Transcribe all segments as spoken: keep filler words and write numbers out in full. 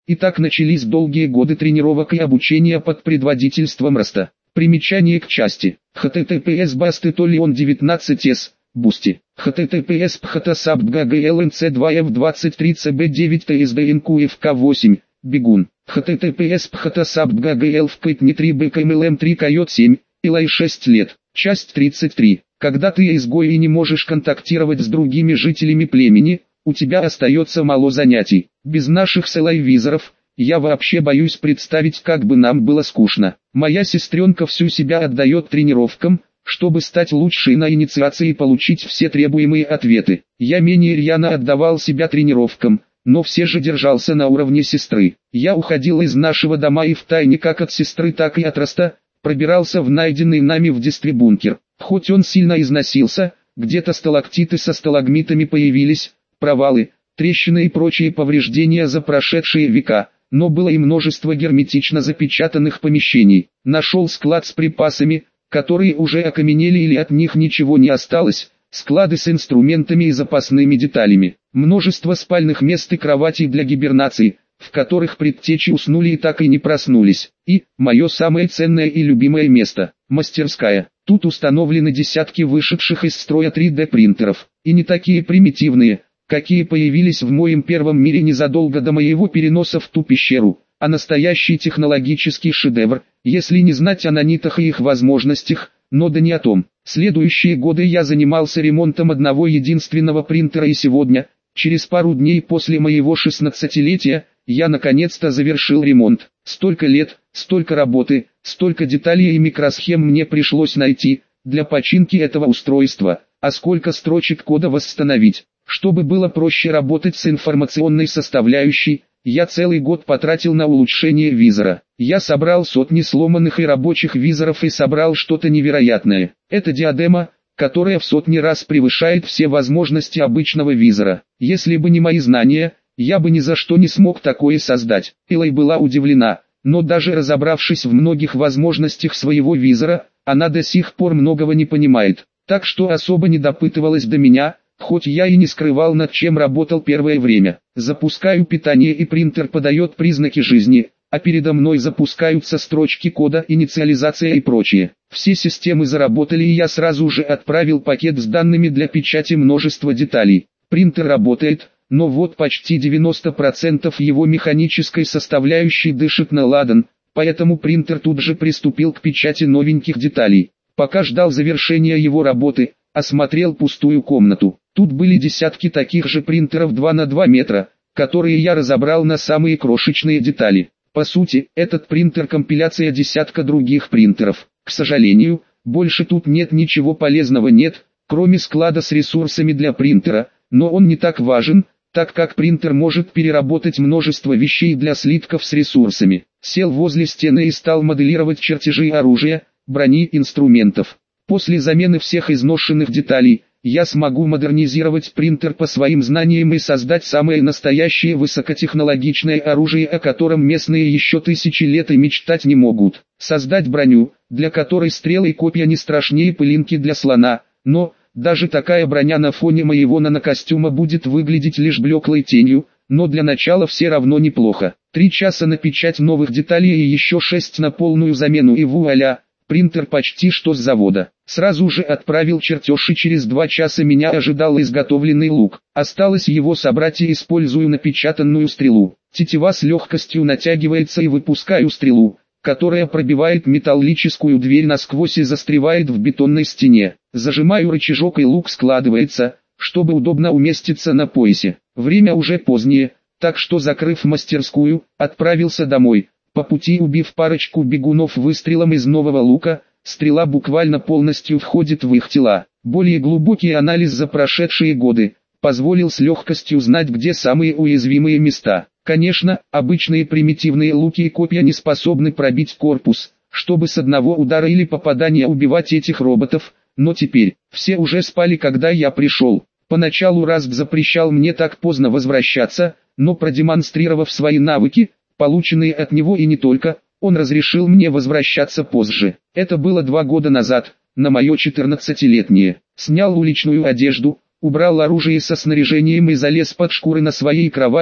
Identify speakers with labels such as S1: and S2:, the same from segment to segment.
S1: И так начались долгие годы тренировок и обучения под предводительством Раста. Примечание к части. https басты толион девятнадцать эс, Бусти. https пхтасаб гглнц два эф двадцать три цб девять тсднкфк восемь, Бегун. https пхтасаб ггл впытни три бкмлм три койот семь, Илай шесть лет. Часть тридцать три. Когда ты изгой и не можешь контактировать с другими жителями племени, у тебя остается мало занятий. Без наших сэлайвизоров, я вообще боюсь представить, как бы нам было скучно. Моя сестренка всю себя отдает тренировкам, чтобы стать лучшей на инициации и получить все требуемые ответы. Я менее рьяно отдавал себя тренировкам, но все же держался на уровне сестры. Я уходил из нашего дома и втайне как от сестры, так и от Раста, пробирался в найденный нами в детстве бункер. Хоть он сильно износился, где-то сталактиты со сталагмитами появились, провалы, трещины и прочие повреждения за прошедшие века, но было и множество герметично запечатанных помещений. Нашел склад с припасами, которые уже окаменели или от них ничего не осталось, склады с инструментами и запасными деталями, множество спальных мест и кроватей для гибернации, в которых предтечи уснули и так и не проснулись. И, мое самое ценное и любимое место, мастерская. Тут установлены десятки вышедших из строя три дэ принтеров, и не такие примитивные, какие появились в моем первом мире незадолго до моего переноса в ту пещеру, а настоящий технологический шедевр, если не знать о нанитах и их возможностях, но да не о том. Следующие годы я занимался ремонтом одного единственного принтера, и сегодня, через пару дней после моего шестнадцатилетия, я наконец-то завершил ремонт. Столько лет, столько работы, столько деталей и микросхем мне пришлось найти, для починки этого устройства, а сколько строчек кода восстановить. Чтобы было проще работать с информационной составляющей, я целый год потратил на улучшение визора. Я собрал сотни сломанных и рабочих визоров и собрал что-то невероятное. Это диадема, которая в сотни раз превышает все возможности обычного визора. Если бы не мои знания, я бы ни за что не смог такое создать. Элай была удивлена, но даже разобравшись в многих возможностях своего визора, она до сих пор многого не понимает. Так что особо не допытывалась до меня, хоть я и не скрывал, над чем работал первое время. Запускаю питание, и принтер подает признаки жизни, а передо мной запускаются строчки кода, инициализация и прочее. Все системы заработали, и я сразу же отправил пакет с данными для печати множества деталей. Принтер работает, но вот почти девяносто процентов его механической составляющей дышит на ладан, поэтому принтер тут же приступил к печати новеньких деталей. Пока ждал завершения его работы, осмотрел пустую комнату. Тут были десятки таких же принтеров два на два метра, которые я разобрал на самые крошечные детали. По сути, этот принтер компиляция десятка других принтеров. К сожалению, больше тут нет ничего полезного, нет, кроме склада с ресурсами для принтера, но он не так важен, так как принтер может переработать множество вещей для слитков с ресурсами. Сел возле стены и стал моделировать чертежи оружия, брони, инструментов. После замены всех изношенных деталей, я смогу модернизировать принтер по своим знаниям и создать самое настоящее высокотехнологичное оружие, о котором местные еще тысячи лет и мечтать не могут. Создать броню, для которой стрелы и копья не страшнее пылинки для слона, но, даже такая броня на фоне моего нанокостюма будет выглядеть лишь блеклой тенью, но для начала все равно неплохо. Три часа на печать новых деталей и еще шесть на полную замену, и вуаля, принтер почти что с завода. Сразу же отправил чертеж, и через два часа меня ожидал изготовленный лук. Осталось его собрать, и использую напечатанную стрелу. Тетива с легкостью натягивается, и выпускаю стрелу, которая пробивает металлическую дверь насквозь и застревает в бетонной стене. Зажимаю рычажок, и лук складывается, чтобы удобно уместиться на поясе. Время уже позднее, так что, закрыв мастерскую, отправился домой. По пути убив парочку бегунов выстрелом из нового лука, стрела буквально полностью входит в их тела. Более глубокий анализ за прошедшие годы позволил с легкостью знать, где самые уязвимые места. Конечно, обычные примитивные луки и копья не способны пробить корпус, чтобы с одного удара или попадания убивать этих роботов, но теперь все уже спали, когда я пришел. Поначалу Раст запрещал мне так поздно возвращаться, но продемонстрировав свои навыки, полученные от него и не только, он разрешил мне возвращаться позже. Это было два года назад, на мое четырнадцатилетнее. Снял уличную одежду, убрал оружие со снаряжением и залез под шкуры на своей кровати,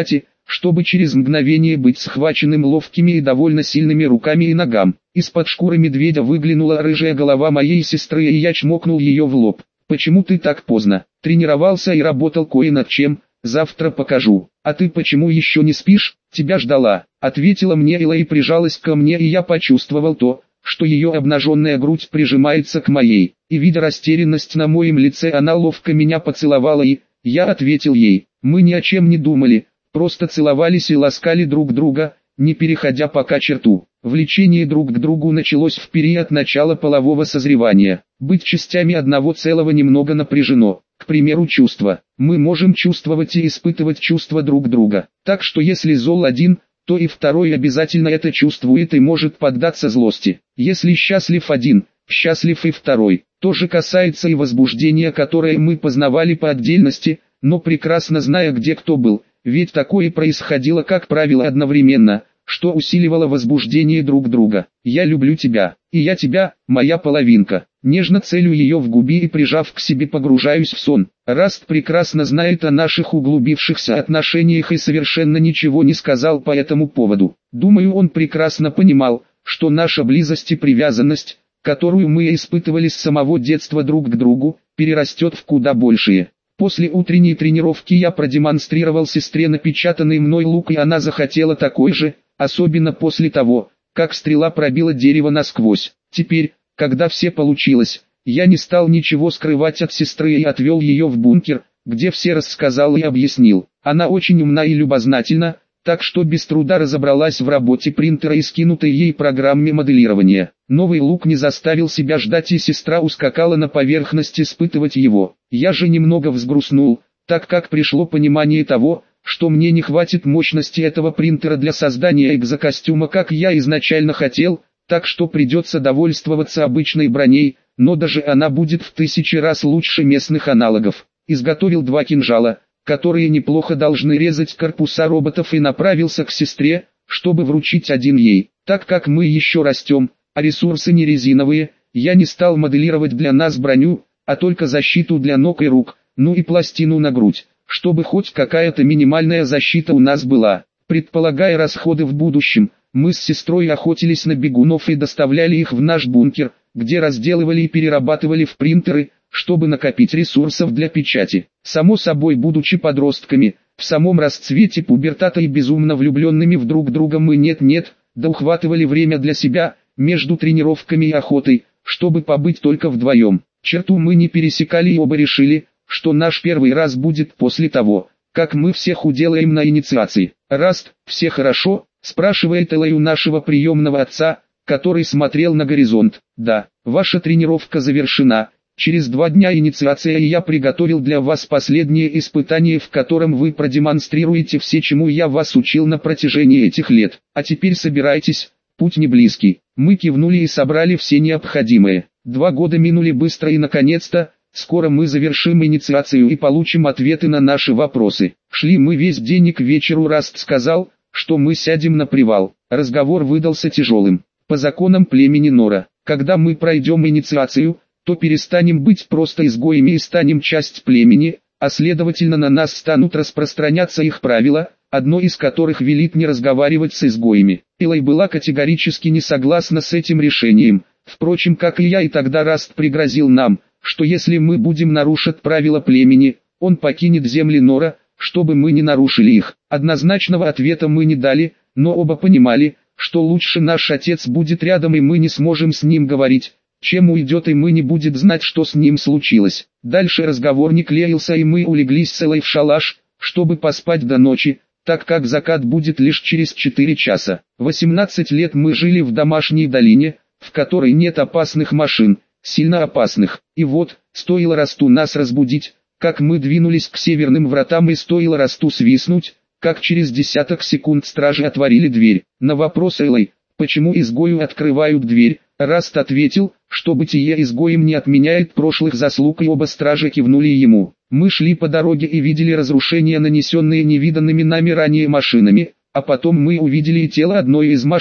S1: чтобы через мгновение быть схваченным ловкими и довольно сильными руками и ногам. Из-под шкуры медведя выглянула рыжая голова моей сестры, и я чмокнул ее в лоб. «Почему ты так поздно? Тренировался и работал кое над чем, завтра покажу. А ты почему еще не спишь? Тебя ждала», — ответила мне Элла и прижалась ко мне, и я почувствовал то, что ее обнаженная грудь прижимается к моей, и видя растерянность на моем лице, она ловко меня поцеловала, и я ответил ей. Мы ни о чем не думали, просто целовались и ласкали друг друга, не переходя пока черту. Влечение друг к другу началось в период начала полового созревания. Быть частями одного целого немного напряжено. К примеру, чувства. Мы можем чувствовать и испытывать чувства друг друга. Так что если зол один, то и второй обязательно это чувствует и может поддаться злости. Если счастлив один, счастлив и второй. То же касается и возбуждения, которое мы познавали по отдельности, но прекрасно зная, где кто был, ведь такое происходило, как правило, одновременно, что усиливало возбуждение друг друга. «Я люблю тебя, и я тебя, моя половинка». Нежно целю ее в губы и, прижав к себе, погружаюсь в сон. Раст прекрасно знает о наших углубившихся отношениях и совершенно ничего не сказал по этому поводу. Думаю, он прекрасно понимал, что наша близость и привязанность, которую мы испытывали с самого детства друг к другу, перерастет в куда большее. После утренней тренировки я продемонстрировал сестре напечатанный мной лук, и она захотела такой же, особенно после того, как стрела пробила дерево насквозь. Теперь, когда все получилось, я не стал ничего скрывать от сестры и отвел ее в бункер, где все рассказал и объяснил. Она очень умна и любознательна, так что без труда разобралась в работе принтера и скинутой ей программе моделирования. Новый лук не заставил себя ждать, и сестра ускакала на поверхность испытывать его. Я же немного взгрустнул, так как пришло понимание того, что мне не хватит мощности этого принтера для создания экзокостюма, как я изначально хотел, так что придется довольствоваться обычной броней, но даже она будет в тысячи раз лучше местных аналогов. Изготовил два кинжала, которые неплохо должны резать корпуса роботов, и направился к сестре, чтобы вручить один ей. Так как мы еще растем, а ресурсы не резиновые, я не стал моделировать для нас броню, а только защиту для ног и рук, ну и пластину на грудь, чтобы хоть какая-то минимальная защита у нас была. Предполагая расходы в будущем, мы с сестрой охотились на бегунов и доставляли их в наш бункер, где разделывали и перерабатывали в принтеры, чтобы накопить ресурсов для печати. Само собой, будучи подростками, в самом расцвете пубертата и безумно влюбленными в друг друга, мы нет-нет, да ухватывали время для себя, между тренировками и охотой, чтобы побыть только вдвоем. Черту мы не пересекали, и оба решили, что наш первый раз будет после того, как мы всех уделаем на инициации. «Раст, все хорошо?» — спрашивает Элай у нашего приемного отца, который смотрел на горизонт. «Да, ваша тренировка завершена. Через два дня инициация, и я приготовил для вас последнее испытание, в котором вы продемонстрируете все, чему я вас учил на протяжении этих лет. А теперь собирайтесь, путь не близкий». Мы кивнули и собрали все необходимое. Два года минули быстро, и наконец-то, скоро мы завершим инициацию и получим ответы на наши вопросы. Шли мы весь день, и к вечеру Раст сказал, что мы сядем на привал. Разговор выдался тяжелым. По законам племени Нора, когда мы пройдем инициацию, то перестанем быть просто изгоями и станем часть племени, а следовательно на нас станут распространяться их правила, одно из которых велит не разговаривать с изгоями. Элай была категорически не согласна с этим решением, впрочем, как и я, и тогда Раст пригрозил нам, что если мы будем нарушать правила племени, он покинет земли Нора, чтобы мы не нарушили их. Однозначного ответа мы не дали, но оба понимали, что лучше наш отец будет рядом, и мы не сможем с ним говорить, чем уйдет, и мы не будет знать, что с ним случилось. Дальше разговор не клеился, и мы улеглись с Элай в шалаш, чтобы поспать до ночи, так как закат будет лишь через четыре часа. восемнадцать лет мы жили в домашней долине, в которой нет опасных машин, сильно опасных. И вот, стоило Расту нас разбудить, как мы двинулись к северным вратам, и стоило Расту свистнуть, как через десяток секунд стражи отворили дверь. На вопрос Элай, почему изгою открывают дверь, Раст ответил, что бытие изгоем не отменяет прошлых заслуг, и оба стража кивнули ему. Мы шли по дороге и видели разрушения, нанесенные невиданными нами ранее машинами, а потом мы увидели и тело одной из машин.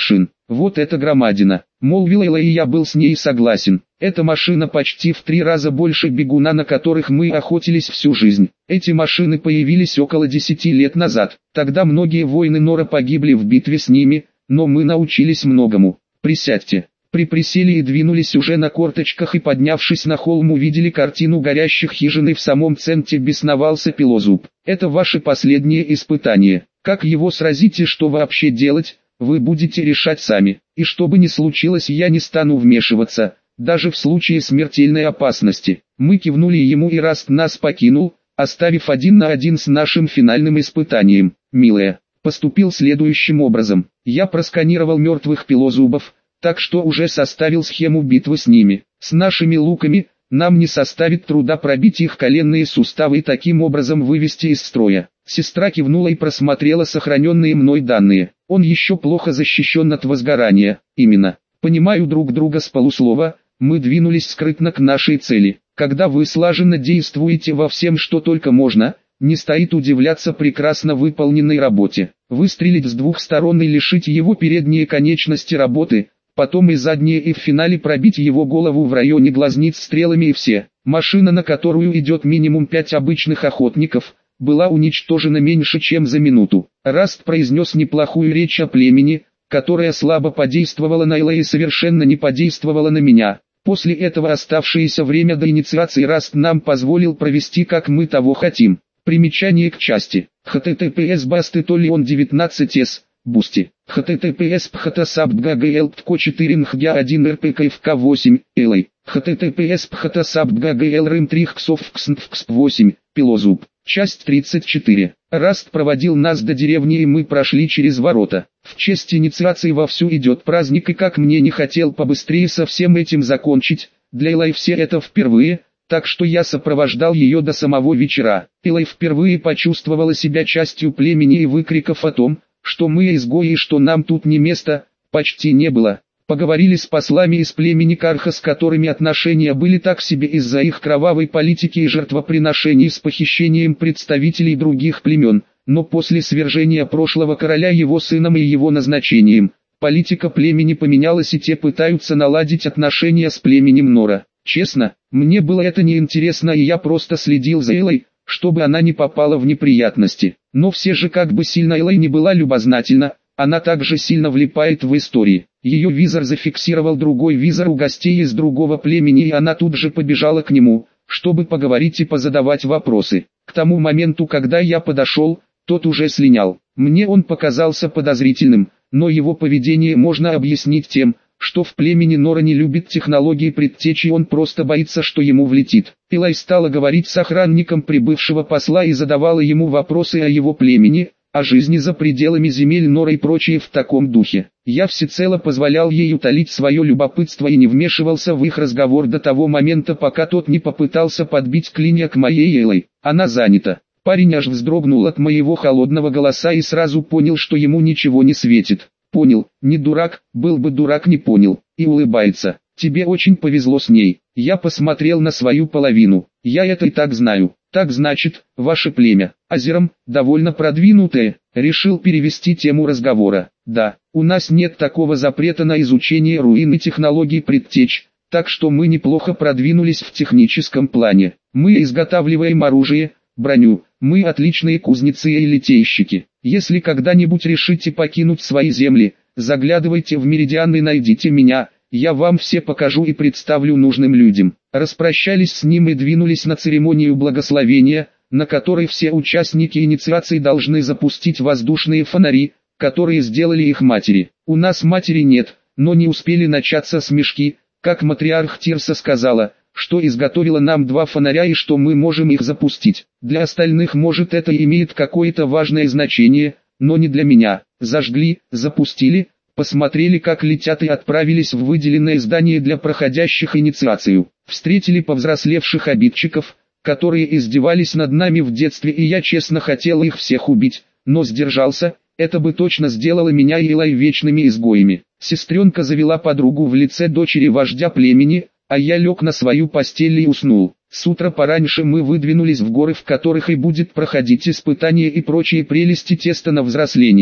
S1: Вот это громадина, молвила Элай, и я был с ней согласен. Эта машина почти в три раза больше бегуна, на которых мы охотились всю жизнь. Эти машины появились около десяти лет назад. Тогда многие воины Нора погибли в битве с ними, но мы научились многому. Присядьте. При присели и двинулись уже на корточках, и поднявшись на холм увидели картину горящих хижин, и в самом центре бесновался Пилозуб. Это ваше последнее испытание. Как его сразить и что вообще делать, вы будете решать сами. И что бы ни случилось, я не стану вмешиваться, даже в случае смертельной опасности. Мы кивнули ему, и Раст нас покинул, оставив один на один с нашим финальным испытанием. Милая, поступил следующим образом. Я просканировал мертвых пилозубов, так что уже составил схему битвы с ними. С нашими луками нам не составит труда пробить их коленные суставы и таким образом вывести из строя. Сестра кивнула и просмотрела сохраненные мной данные. Он еще плохо защищен от возгорания. Именно. Понимаю друг друга с полуслова. Мы двинулись скрытно к нашей цели. Когда вы слаженно действуете во всем, что только можно, не стоит удивляться прекрасно выполненной работе. Выстрелить с двух сторон и лишить его передние конечности работы, потом и задние, и в финале пробить его голову в районе глазниц стрелами, и все. Машина, на которую идет минимум пять обычных охотников, была уничтожена меньше чем за минуту. Раст произнес неплохую речь о племени, которая слабо подействовала на Элай и совершенно не подействовала на меня. После этого оставшееся время до инициации Раст нам позволил провести, как мы того хотим. Примечание к части. https bastetolion девятнадцать с. Бусти. https phtsapt.gl ptco четыре nhga один rpkfk восемь. Элай. https phtsapt.gl rym три xovxnfxp восемь. Пилозуб. Часть тридцать четыре. Раст проводил нас до деревни, и мы прошли через ворота. В честь инициации вовсю идет праздник, и как мне не хотел побыстрее со всем этим закончить, для Элай все это впервые, так что я сопровождал ее до самого вечера. Элай впервые почувствовала себя частью племени, и выкриков о том, что мы изгои и что нам тут не место, почти не было. Поговорили с послами из племени Карха, с которыми отношения были так себе из-за их кровавой политики и жертвоприношений с похищением представителей других племен, но после свержения прошлого короля его сыном и его назначением, политика племени поменялась, и те пытаются наладить отношения с племенем Нора. Честно, мне было это неинтересно, и я просто следил за Элай, чтобы она не попала в неприятности. Но все же, как бы сильно Элай не была любознательна, она также сильно влипает в истории. Ее визор зафиксировал другой визор у гостей из другого племени, и она тут же побежала к нему, чтобы поговорить и позадавать вопросы. К тому моменту, когда я подошел, тот уже слинял. Мне он показался подозрительным, но его поведение можно объяснить тем, что в племени Нора не любит технологии предтечи, он просто боится, что ему влетит. Элай стала говорить с охранником прибывшего посла и задавала ему вопросы о его племени, о жизни за пределами земель Нора и прочее в таком духе. Я всецело позволял ей утолить свое любопытство и не вмешивался в их разговор до того момента, пока тот не попытался подбить клинья к моей Элай. Она занята. Парень аж вздрогнул от моего холодного голоса и сразу понял, что ему ничего не светит. Понял, не дурак, был бы дурак, не понял, и улыбается. Тебе очень повезло с ней. Я посмотрел на свою половину. Я это и так знаю. Так значит, ваше племя, Азером, довольно продвинутое, решил перевести тему разговора. Да, у нас нет такого запрета на изучение руин и технологий предтеч, так что мы неплохо продвинулись в техническом плане. Мы изготавливаем оружие, броню, мы отличные кузнецы и литейщики. Если когда-нибудь решите покинуть свои земли, заглядывайте в Меридиан и найдите меня, я вам все покажу и представлю нужным людям. Распрощались с ним и двинулись на церемонию благословения, на которой все участники инициации должны запустить воздушные фонари, которые сделали их матери. У нас матери нет, но не успели начаться смешки, как матриарх Тирса сказала, что изготовила нам два фонаря и что мы можем их запустить. Для остальных может это имеет какое-то важное значение, но не для меня. Зажгли, запустили, посмотрели, как летят, и отправились в выделенное здание для проходящих инициацию. Встретили повзрослевших обидчиков, которые издевались над нами в детстве, и я честно хотел их всех убить, но сдержался, это бы точно сделало меня и Элай вечными изгоями. Сестренка завела подругу в лице дочери вождя племени, а я лег на свою постель и уснул. С утра пораньше мы выдвинулись в горы, в которых и будет проходить испытание и прочие прелести теста на взросление.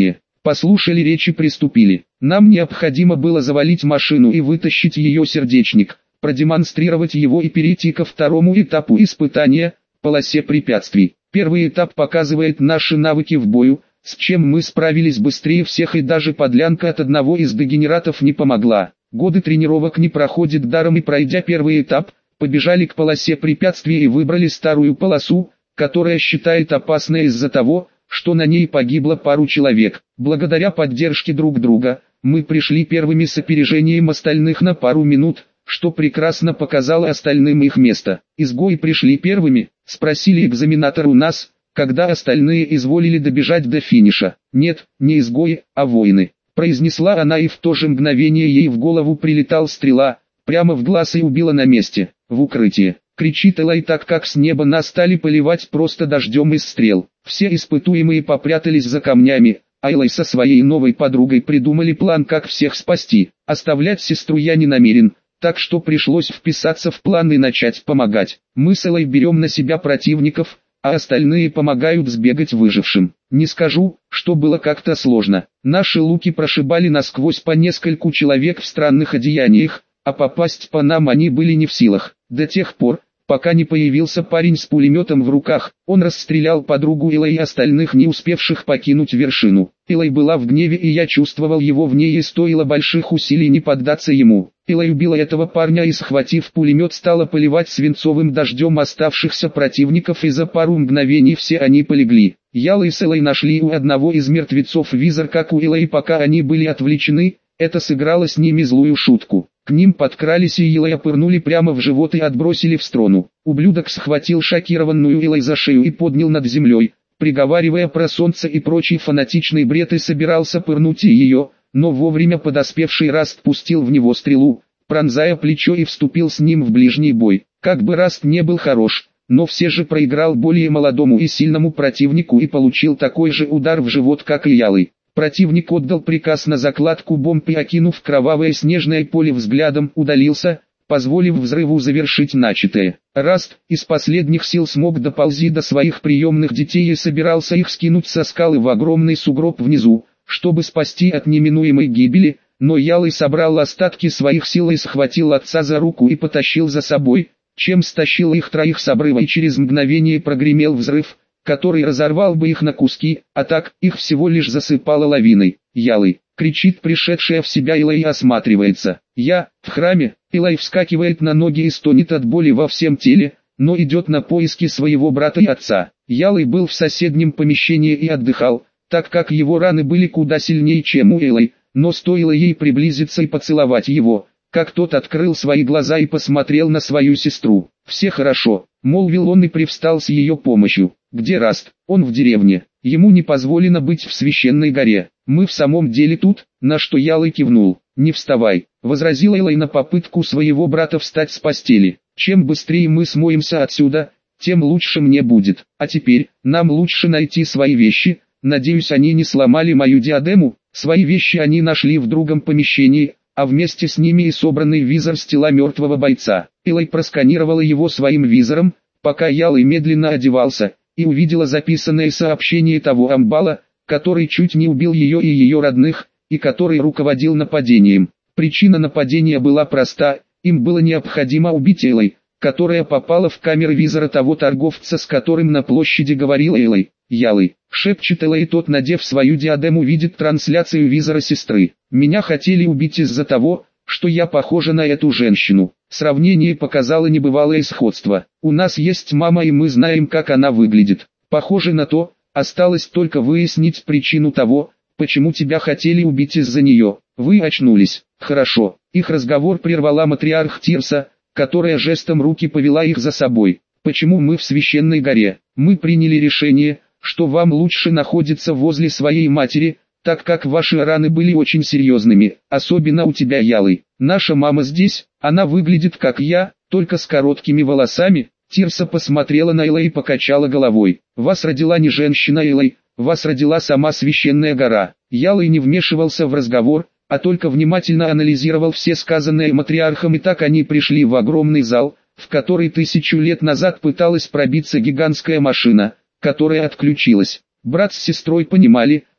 S1: послушали речь и приступили. Нам необходимо было завалить машину и вытащить ее сердечник, продемонстрировать его и перейти ко второму этапу испытания, полосе препятствий. Первый этап показывает наши навыки в бою, с чем мы справились быстрее всех, и даже подлянка от одного из дегенератов не помогла. Годы тренировок не проходят даром, и пройдя первый этап, побежали к полосе препятствий и выбрали старую полосу, которая считает опасной из-за того, что на ней погибло пару человек. Благодаря поддержке друг друга, мы пришли первыми с опережением остальных на пару минут, что прекрасно показало остальным их место. Изгои пришли первыми, спросили экзаменатор у нас, когда остальные изволили добежать до финиша. Нет, не изгои, а воины, произнесла она, и в то же мгновение ей в голову прилетала стрела, прямо в глаз, и убила на месте. В укрытие, кричит Элай, так как с неба нас стали поливать просто дождем из стрел. Все испытуемые попрятались за камнями, а Элай со своей новой подругой придумали план, как всех спасти. Оставлять сестру я не намерен, так что пришлось вписаться в план и начать помогать. Мы с Элай берем на себя противников, а остальные помогают сбегать выжившим. Не скажу, что было как-то сложно. Наши луки прошибали насквозь по нескольку человек в странных одеяниях, а попасть по нам они были не в силах. До тех пор, пока не появился парень с пулеметом в руках. Он расстрелял подругу Элай и остальных, не успевших покинуть вершину. Элай была в гневе, и я чувствовал его в ней, и стоило больших усилий не поддаться ему. Элай убила этого парня и, схватив пулемет, стала поливать свинцовым дождем оставшихся противников, и за пару мгновений все они полегли. Яла и с Элай нашли у одного из мертвецов визор, как у Элай, пока они были отвлечены. Это сыграло с ними злую шутку. К ним подкрались и Элай пырнули прямо в живот и отбросили в сторону. Ублюдок схватил шокированную Элай за шею и поднял над землей, приговаривая про солнце и прочий фанатичный бред, и собирался пырнуть и ее, но вовремя подоспевший Раст пустил в него стрелу, пронзая плечо, и вступил с ним в ближний бой. Как бы Раст не был хорош, но все же проиграл более молодому и сильному противнику и получил такой же удар в живот, как и Ялы. Противник отдал приказ на закладку бомб и, окинув кровавое снежное поле взглядом, удалился, позволив взрыву завершить начатое. Раст из последних сил смог доползти до своих приемных детей и собирался их скинуть со скалы в огромный сугроб внизу, чтобы спасти от неминуемой гибели, но Ялый собрал остатки своих сил и схватил отца за руку и потащил за собой, чем стащил их троих с обрыва, и через мгновение прогремел взрыв, который разорвал бы их на куски, а так их всего лишь засыпало лавиной. Ялый, кричит пришедшая в себя Элай, и осматривается. Я, в храме. Элай вскакивает на ноги и стонет от боли во всем теле, но идет на поиски своего брата и отца. Ялый был в соседнем помещении и отдыхал, так как его раны были куда сильнее, чем у Элай, но стоило ей приблизиться и поцеловать его, как тот открыл свои глаза и посмотрел на свою сестру. «Все хорошо», — молвил он и привстал с ее помощью. «Где Раст?» «Он в деревне. Ему не позволено быть в священной горе. Мы в самом деле тут», на что Ялый кивнул. «Не вставай», — возразила Элай на попытку своего брата встать с постели. «Чем быстрее мы смоемся отсюда, тем лучше мне будет. А теперь, нам лучше найти свои вещи. Надеюсь, они не сломали мою диадему». Свои вещи они нашли в другом помещении, а вместе с ними и собранный визор с тела мертвого бойца. Элай просканировала его своим визором, пока Ялый медленно одевался, и увидела записанное сообщение того амбала, который чуть не убил ее и ее родных, и который руководил нападением. Причина нападения была проста: им было необходимо убить Элай, которая попала в камеры визора того торговца, с которым на площади говорила Элай. «Ялый», — шепчет Элай, и тот, надев свою диадему, видит трансляцию визора сестры. «Меня хотели убить из-за того, что я похожа на эту женщину». Сравнение показало небывалое сходство. «У нас есть мама, и мы знаем, как она выглядит. Похоже на то, осталось только выяснить причину того, почему тебя хотели убить из-за нее. Вы очнулись». «Хорошо». Их разговор прервала матриарх Тирса, которая жестом руки повела их за собой. «Почему мы в священной горе? Мы приняли решение, что вам лучше находиться возле своей матери, так как ваши раны были очень серьезными, особенно у тебя, Ялый. Наша мама здесь, она выглядит как я, только с короткими волосами». Тирса посмотрела на Элай и покачала головой. «Вас родила не женщина, Элай, вас родила сама священная гора». Ялый не вмешивался в разговор, а только внимательно анализировал все сказанное матриархом, и так они пришли в огромный зал, в который тысячу лет назад пыталась пробиться гигантская машина, которая отключилась. Брат с сестрой понимали,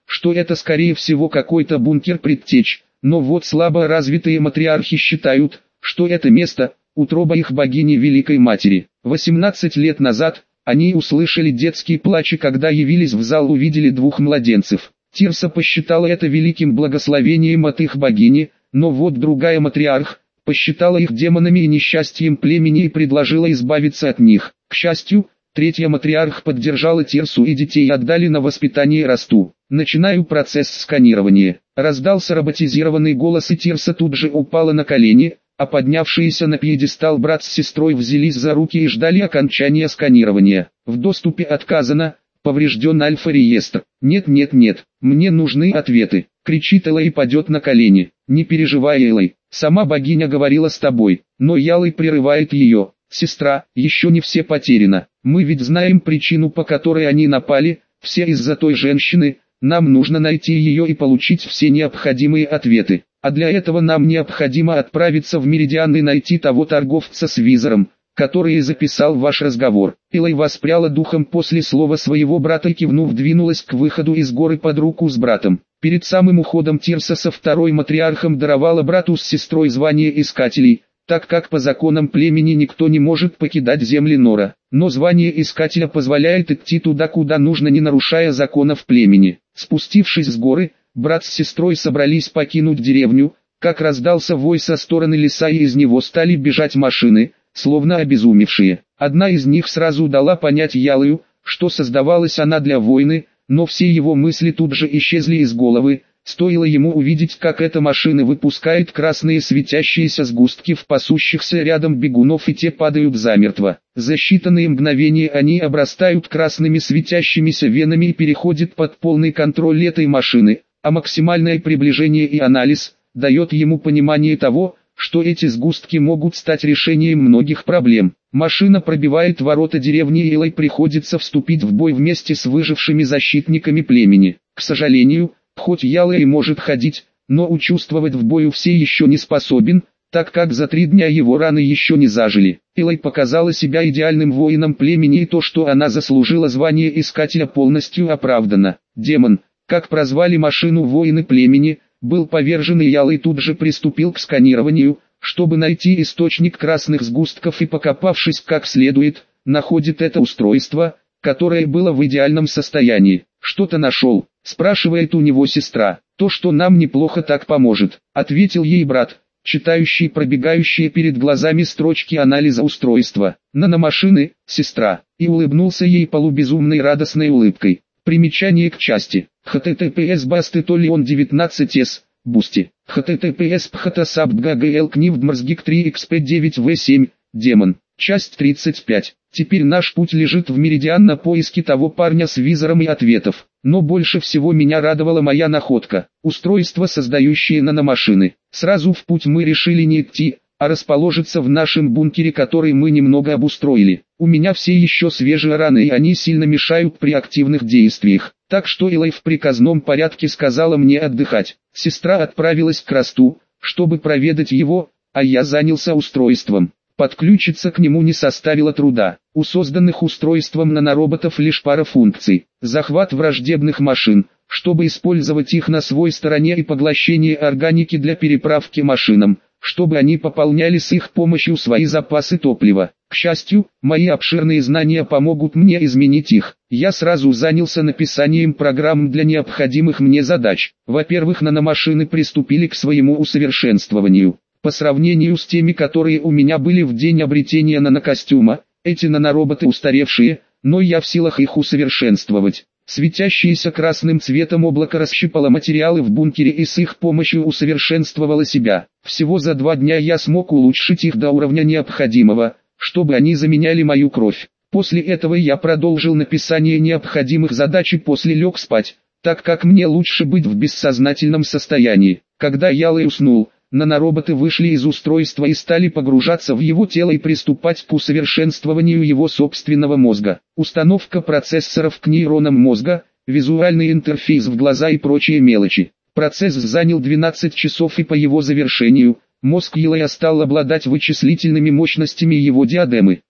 S1: что это скорее всего какой-то бункер предтеч, но вот слабо развитые матриархи считают, что это место – утроба их богини Великой Матери. восемнадцать лет назад они услышали детские плачи, когда явились в зал, увидели двух младенцев. Тирса посчитала это великим благословением от их богини, но вот другая матриарх посчитала их демонами и несчастьем племени и предложила избавиться от них. К счастью, третья матриарх поддержала Тирсу, и детей отдали на воспитание Расту. «Начинаю процесс сканирования». Раздался роботизированный голос, и Тирса тут же упала на колени, а поднявшиеся на пьедестал брат с сестрой взялись за руки и ждали окончания сканирования. В доступе отказано, поврежден альфа-реестр. «Нет, нет, нет, мне нужны ответы», — кричит Элай и падет на колени. «Не переживай, Элай, сама богиня говорила с тобой». Но Ялай прерывает ее. «Сестра, еще не все потеряно. Мы ведь знаем причину, по которой они напали, все из-за той женщины. Нам нужно найти ее и получить все необходимые ответы. А для этого нам необходимо отправиться в Меридиан и найти того торговца с визором, который и записал ваш разговор». Элай воспряла духом после слова своего брата и, кивнув, двинулась к выходу из горы под руку с братом. Перед самым уходом Тирса со второй матриархом даровала брату с сестрой звание искателей, так как по законам племени никто не может покидать земли Нора. Но звание искателя позволяет идти туда, куда нужно, не нарушая законов племени. Спустившись с горы, брат с сестрой собрались покинуть деревню, как раздался вой со стороны леса, и из него стали бежать машины, словно обезумевшие. Одна из них сразу дала понять Ялаю, что создавалась она для войны, но все его мысли тут же исчезли из головы. Стоило ему увидеть, как эта машина выпускает красные светящиеся сгустки в пасущихся рядом бегунов, и те падают замертво. За считанные мгновения они обрастают красными светящимися венами и переходят под полный контроль этой машины, а максимальное приближение и анализ дает ему понимание того, что эти сгустки могут стать решением многих проблем. Машина пробивает ворота деревни, и Элай приходится вступить в бой вместе с выжившими защитниками племени. К сожалению, хоть Ялай может ходить, но участвовать в бою все еще не способен, так как за три дня его раны еще не зажили. Элай показала себя идеальным воином племени, и то, что она заслужила звание искателя, полностью оправдано. Демон, как прозвали машину воины племени, был повержен, и Ялай тут же приступил к сканированию, чтобы найти источник красных сгустков, и, покопавшись как следует, находит это устройство, которое было в идеальном состоянии. «Что-то нашел?» – спрашивает у него сестра. «То, что нам неплохо так поможет», – ответил ей брат, читающий пробегающие перед глазами строчки анализа устройства. «Наномашины, сестра», и улыбнулся ей полубезумной радостной улыбкой. Примечание к части. https bastetolion девятнадцать эс, Бусти. https phtасабдггл книвдмрсгик три xp девять в семь, демон. Часть тридцать пять. Теперь наш путь лежит в Меридиан на поиски того парня с визором и ответов. Но больше всего меня радовала моя находка. Устройство, создающее наномашины. Сразу в путь мы решили не идти, а расположиться в нашем бункере, который мы немного обустроили. У меня все еще свежие раны, и они сильно мешают при активных действиях. Так что Элай в приказном порядке сказала мне отдыхать. Сестра отправилась к Расту, чтобы проведать его, а я занялся устройством. Подключиться к нему не составило труда. У созданных устройством нанороботов лишь пара функций. Захват враждебных машин, чтобы использовать их на своей стороне, и поглощение органики для переправки машинам, чтобы они пополняли с их помощью свои запасы топлива. К счастью, мои обширные знания помогут мне изменить их. Я сразу занялся написанием программ для необходимых мне задач. Во-первых, наномашины приступили к своему усовершенствованию. По сравнению с теми, которые у меня были в день обретения нанокостюма, эти нанороботы устаревшие, но я в силах их усовершенствовать. Светящееся красным цветом облако расщипало материалы в бункере и с их помощью усовершенствовало себя. Всего за два дня я смог улучшить их до уровня необходимого, чтобы они заменяли мою кровь. После этого я продолжил написание необходимых задач и после лег спать, так как мне лучше быть в бессознательном состоянии. Когда Ялай уснул, нанороботы вышли из устройства и стали погружаться в его тело и приступать к усовершенствованию его собственного мозга. Установка процессоров к нейронам мозга, визуальный интерфейс в глаза и прочие мелочи. Процесс занял двенадцать часов, и по его завершению, мозг Ялая стал обладать вычислительными мощностями его диадемы.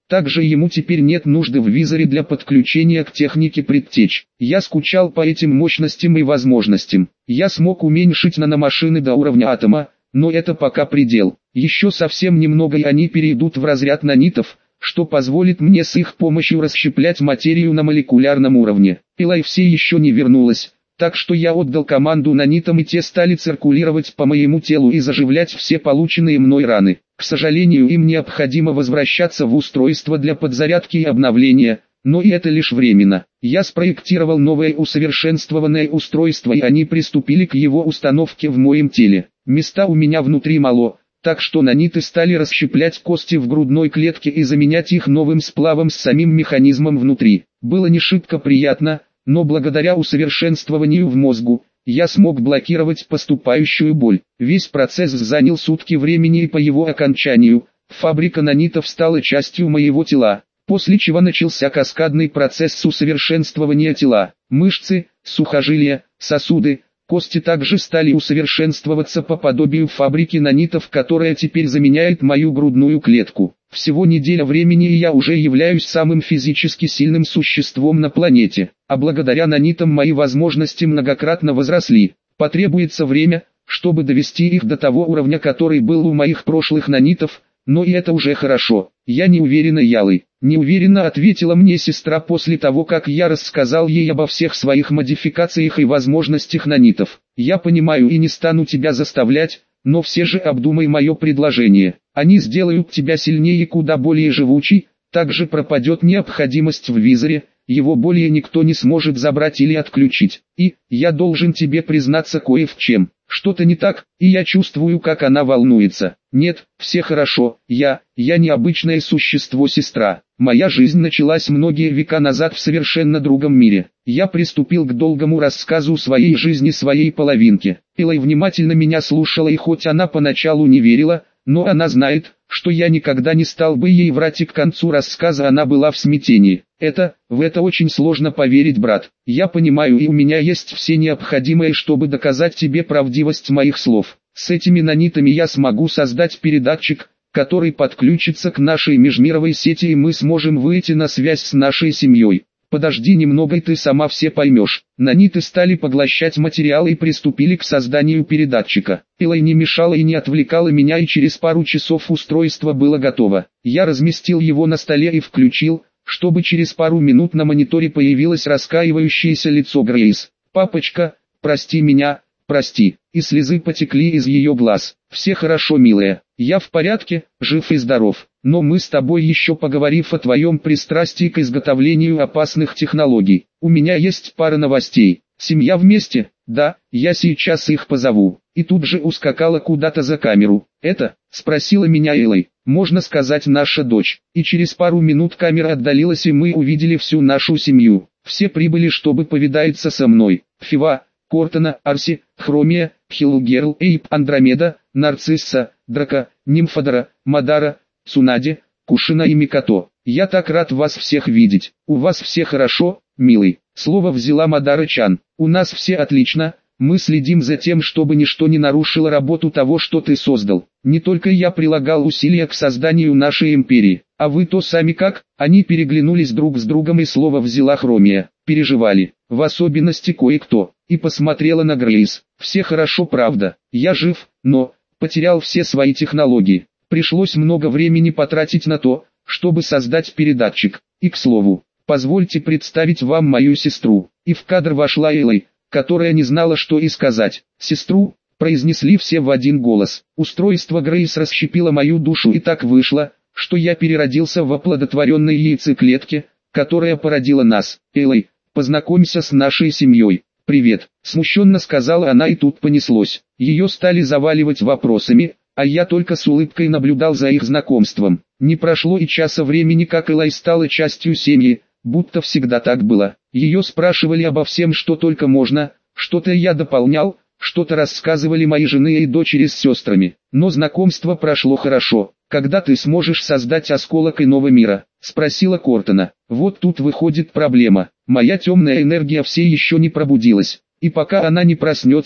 S1: Также ему теперь нет нужды в визоре для подключения к технике предтеч. Я скучал по этим мощностям и возможностям. Я смог уменьшить наномашины до уровня атома, но это пока предел. Еще совсем немного и они перейдут в разряд нанитов, что позволит мне с их помощью расщеплять материю на молекулярном уровне. Элай все еще не вернулась, так что я отдал команду нанитам и те стали циркулировать по моему телу и заживлять все полученные мной раны. К сожалению, им необходимо возвращаться в устройство для подзарядки и обновления, но и это лишь временно. Я спроектировал новое усовершенствованное устройство и они приступили к его установке в моем теле. Места у меня внутри мало, так что наниты стали расщеплять кости в грудной клетке и заменять их новым сплавом с самим механизмом внутри. Было не шибко приятно, но благодаря усовершенствованию в мозгу, я смог блокировать поступающую боль. Весь процесс занял сутки времени и по его окончанию, фабрика нанитов стала частью моего тела, после чего начался каскадный процесс усовершенствования тела. Мышцы, сухожилия, сосуды, кости также стали усовершенствоваться по подобию фабрики нанитов, которая теперь заменяет мою грудную клетку. Всего неделя времени и я уже являюсь самым физически сильным существом на планете, а благодаря нанитам мои возможности многократно возросли. Потребуется время, чтобы довести их до того уровня, который был у моих прошлых нанитов, но и это уже хорошо. Я не уверена, Ялой. Не уверенно ответила мне сестра после того, как я рассказал ей обо всех своих модификациях и возможностях нанитов. Я понимаю и не стану тебя заставлять, но все же обдумай мое предложение. Они сделают тебя сильнее и куда более живучей, также пропадет необходимость в визоре, его более никто не сможет забрать или отключить. И, я должен тебе признаться кое в чем. Что-то не так, и я чувствую, как она волнуется. Нет, все хорошо, я, я необычное существо, сестра. Моя жизнь началась многие века назад в совершенно другом мире. Я приступил к долгому рассказу своей жизни своей половинке. Элай внимательно меня слушала, и хоть она поначалу не верила, но она знает, что я никогда не стал бы ей врать, и к концу рассказа она была в смятении. Это, в это очень сложно поверить, брат. Я понимаю, и у меня есть все необходимое, чтобы доказать тебе правдивость моих слов. С этими нанитами я смогу создать передатчик, который подключится к нашей межмировой сети, и мы сможем выйти на связь с нашей семьей. Подожди немного, и ты сама все поймешь. Наниты стали поглощать материалы и приступили к созданию передатчика. Элай не мешала и не отвлекала меня, и через пару часов устройство было готово. Я разместил его на столе и включил, чтобы через пару минут на мониторе появилось раскаивающееся лицо Грейс. «Папочка, прости меня, прости». И слезы потекли из ее глаз. «Все хорошо, милая. Я в порядке, жив и здоров. Но мы с тобой еще поговорив о твоем пристрастии к изготовлению опасных технологий. У меня есть пара новостей. Семья вместе? Да, я сейчас их позову». И тут же ускакала куда-то за камеру. «Это?» — спросила меня Элай. «Можно сказать, наша дочь». И через пару минут камера отдалилась, и мы увидели всю нашу семью. Все прибыли, чтобы повидаться со мной. Фива, Кортона, Арси, Хромия, Хилгерл, Эйп, Андромеда, Нарцисса, Драка, Нимфодора, Мадара, Цунади, Кушина и Микото. «Я так рад вас всех видеть. У вас все хорошо, милый?» Слово взяла Мадара-чан. «У нас все отлично. Мы следим за тем, чтобы ничто не нарушило работу того, что ты создал. Не только я прилагал усилия к созданию нашей империи, а вы то сами как?» Они переглянулись друг с другом, и слово взяла Хромия. «Переживали, в особенности кое-кто». И посмотрела на Грейс. «Все хорошо, правда. Я жив, но потерял все свои технологии. Пришлось много времени потратить на то, чтобы создать передатчик. И к слову, позвольте представить вам мою сестру». И в кадр вошла Элай, которая не знала, что и сказать. «Сестру», — произнесли все в один голос. Устройство Грейс расщепило мою душу, и так вышло, что я переродился в оплодотворенной яйцеклетке, которая породила нас. «Элай, познакомься с нашей семьей». «Привет», — смущенно сказала она, и тут понеслось. Ее стали заваливать вопросами, а я только с улыбкой наблюдал за их знакомством. Не прошло и часа времени, как Элай стала частью семьи, будто всегда так было. Ее спрашивали обо всем, что только можно, что-то я дополнял, что-то рассказывали мои жены и дочери с сестрами. Но знакомство прошло хорошо. «Когда ты сможешь создать осколок иного мира?» — спросила Кортона. «Вот тут выходит проблема. Моя темная энергия все еще не пробудилась, и пока она не проснется,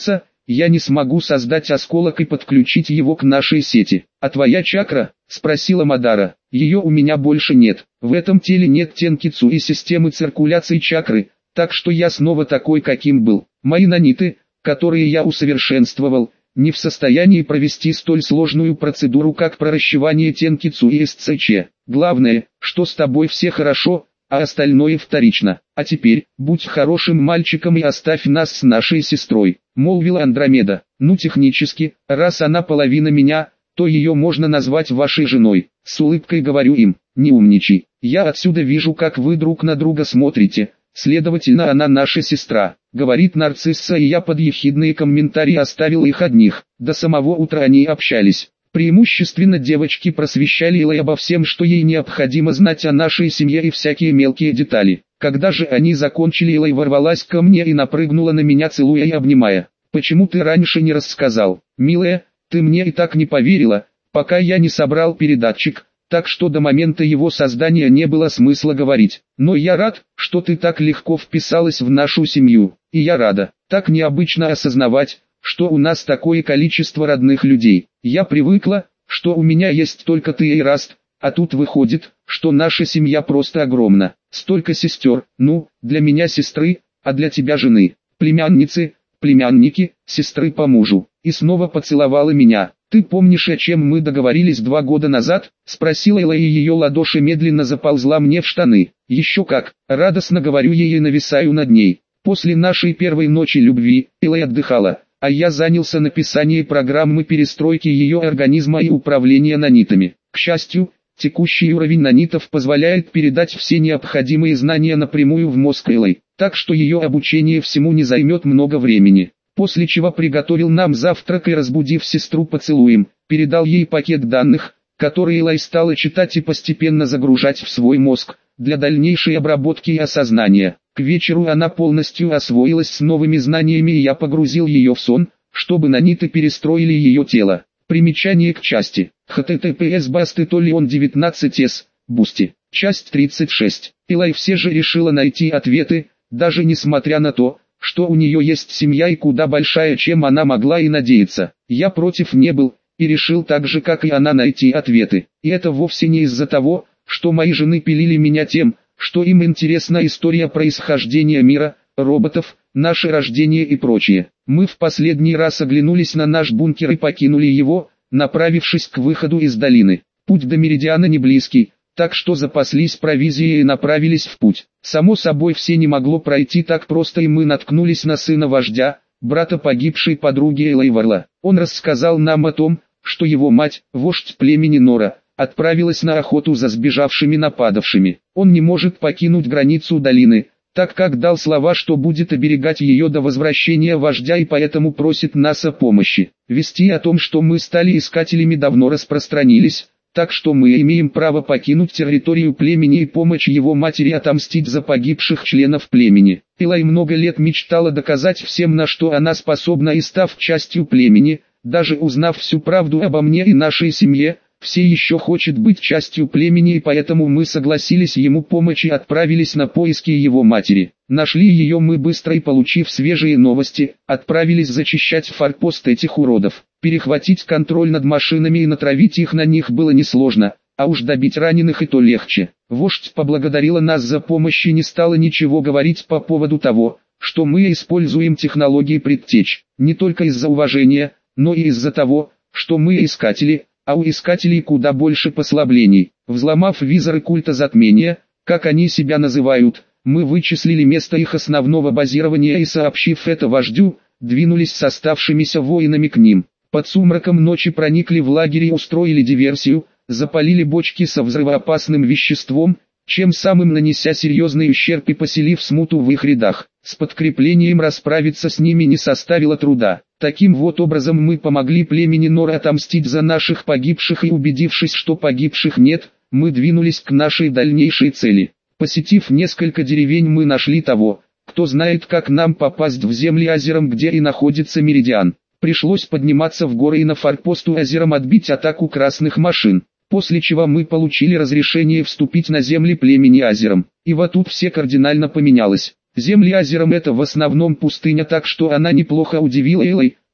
S1: я не смогу создать осколок и подключить его к нашей сети. А твоя чакра? Спросила Мадара. Ее у меня больше нет. В этом теле нет тенкицу и системы циркуляции чакры, так что я снова такой, каким был. Мои наниты, которые я усовершенствовал, не в состоянии провести столь сложную процедуру, как проращивание тенкицу и СЦЧ. Главное, что с тобой все хорошо, а остальное вторично. А теперь, будь хорошим мальчиком и оставь нас с нашей сестрой, молвила Андромеда. Ну технически, раз она половина меня, то ее можно назвать вашей женой. С улыбкой говорю им, не умничай. Я отсюда вижу, как вы друг на друга смотрите, следовательно она наша сестра, говорит нарцисса, и я под ехидные комментарии оставил их одних. До самого утра они общались. Преимущественно девочки просвещали Илай обо всем, что ей необходимо знать о нашей семье, и всякие мелкие детали. Когда же они закончили, Илай ворвалась ко мне и напрыгнула на меня, целуя и обнимая. «Почему ты раньше не рассказал, милая? Ты мне и так не поверила, пока я не собрал передатчик, так что до момента его создания не было смысла говорить. Но я рад, что ты так легко вписалась в нашу семью, и я рада. Так необычно осознавать, что у нас такое количество родных людей. Я привыкла, что у меня есть только ты и Раст, а тут выходит, что наша семья просто огромна. Столько сестер, ну, для меня сестры, а для тебя жены, племянницы, племянники, сестры по мужу». И снова поцеловала меня. «Ты помнишь, о чем мы договорились два года назад?» — спросила Элла, и ее ладоши медленно заползла мне в штаны. «Еще как!» — радостно говорю ей и нависаю над ней. После нашей первой ночи любви, Элла отдыхала, а я занялся написанием программы перестройки ее организма и управления нанитами. К счастью, текущий уровень нанитов позволяет передать все необходимые знания напрямую в мозг Эллы, так что ее обучение всему не займет много времени. После чего приготовил нам завтрак и, разбудив сестру поцелуем, передал ей пакет данных, который Элай стала читать и постепенно загружать в свой мозг, для дальнейшей обработки и осознания. К вечеру она полностью освоилась с новыми знаниями, и я погрузил ее в сон, чтобы наниты перестроили ее тело. Примечание к части. эйч ти ти пи эс бастетолион девятнадцать эс, Бусти. Часть тридцать шесть. Элай все же решила найти ответы, даже несмотря на то, что у нее есть семья и куда большая, чем она могла и надеяться. Я против не был, и решил так же, как и она, найти ответы. И это вовсе не из-за того, что мои жены пилили меня тем, что им интересна история происхождения мира, роботов, наше рождение и прочее. Мы в последний раз оглянулись на наш бункер и покинули его, направившись к выходу из долины. Путь до Меридиана не близкий, так что запаслись провизией и направились в путь. Само собой, все не могло пройти так просто, и мы наткнулись на сына вождя, брата погибшей подруги Элайварла. Он рассказал нам о том, что его мать, вождь племени Нора, отправилась на охоту за сбежавшими нападавшими. Он не может покинуть границу долины, так как дал слова, что будет оберегать ее до возвращения вождя, и поэтому просит нас о помощи. Вести о том, что мы стали искателями, давно распространились, так что мы имеем право покинуть территорию племени и помочь его матери отомстить за погибших членов племени. Элай много лет мечтала доказать всем, на что она способна, и став частью племени, даже узнав всю правду обо мне и нашей семье, все еще хочет быть частью племени, и поэтому мы согласились ему помочь и отправились на поиски его матери. Нашли ее мы быстро, и, получив свежие новости, отправились зачищать форпост этих уродов. Перехватить контроль над машинами и натравить их на них было несложно, а уж добить раненых и то легче. Вождь поблагодарила нас за помощь и не стала ничего говорить по поводу того, что мы используем технологии предтеч, не только из-за уважения, но и из-за того, что мы искатели, а у искателей куда больше послаблений. Взломав визоры культа затмения, как они себя называют, мы вычислили место их основного базирования и, сообщив это вождю, двинулись с оставшимися воинами к ним. Под сумраком ночи проникли в лагерь и устроили диверсию, запалили бочки со взрывоопасным веществом, чем самым нанеся серьезный ущерб и поселив смуту в их рядах. С подкреплением расправиться с ними не составило труда. Таким вот образом мы помогли племени Нора отомстить за наших погибших, и, убедившись, что погибших нет, мы двинулись к нашей дальнейшей цели. Посетив несколько деревень, мы нашли того, кто знает, как нам попасть в земли озером, где и находится Меридиан. Пришлось подниматься в горы и на форпосту озером отбить атаку красных машин, после чего мы получили разрешение вступить на земли племени озером. И вот тут все кардинально поменялось. Земли озером — это в основном пустыня, так что она неплохо удивила Элай,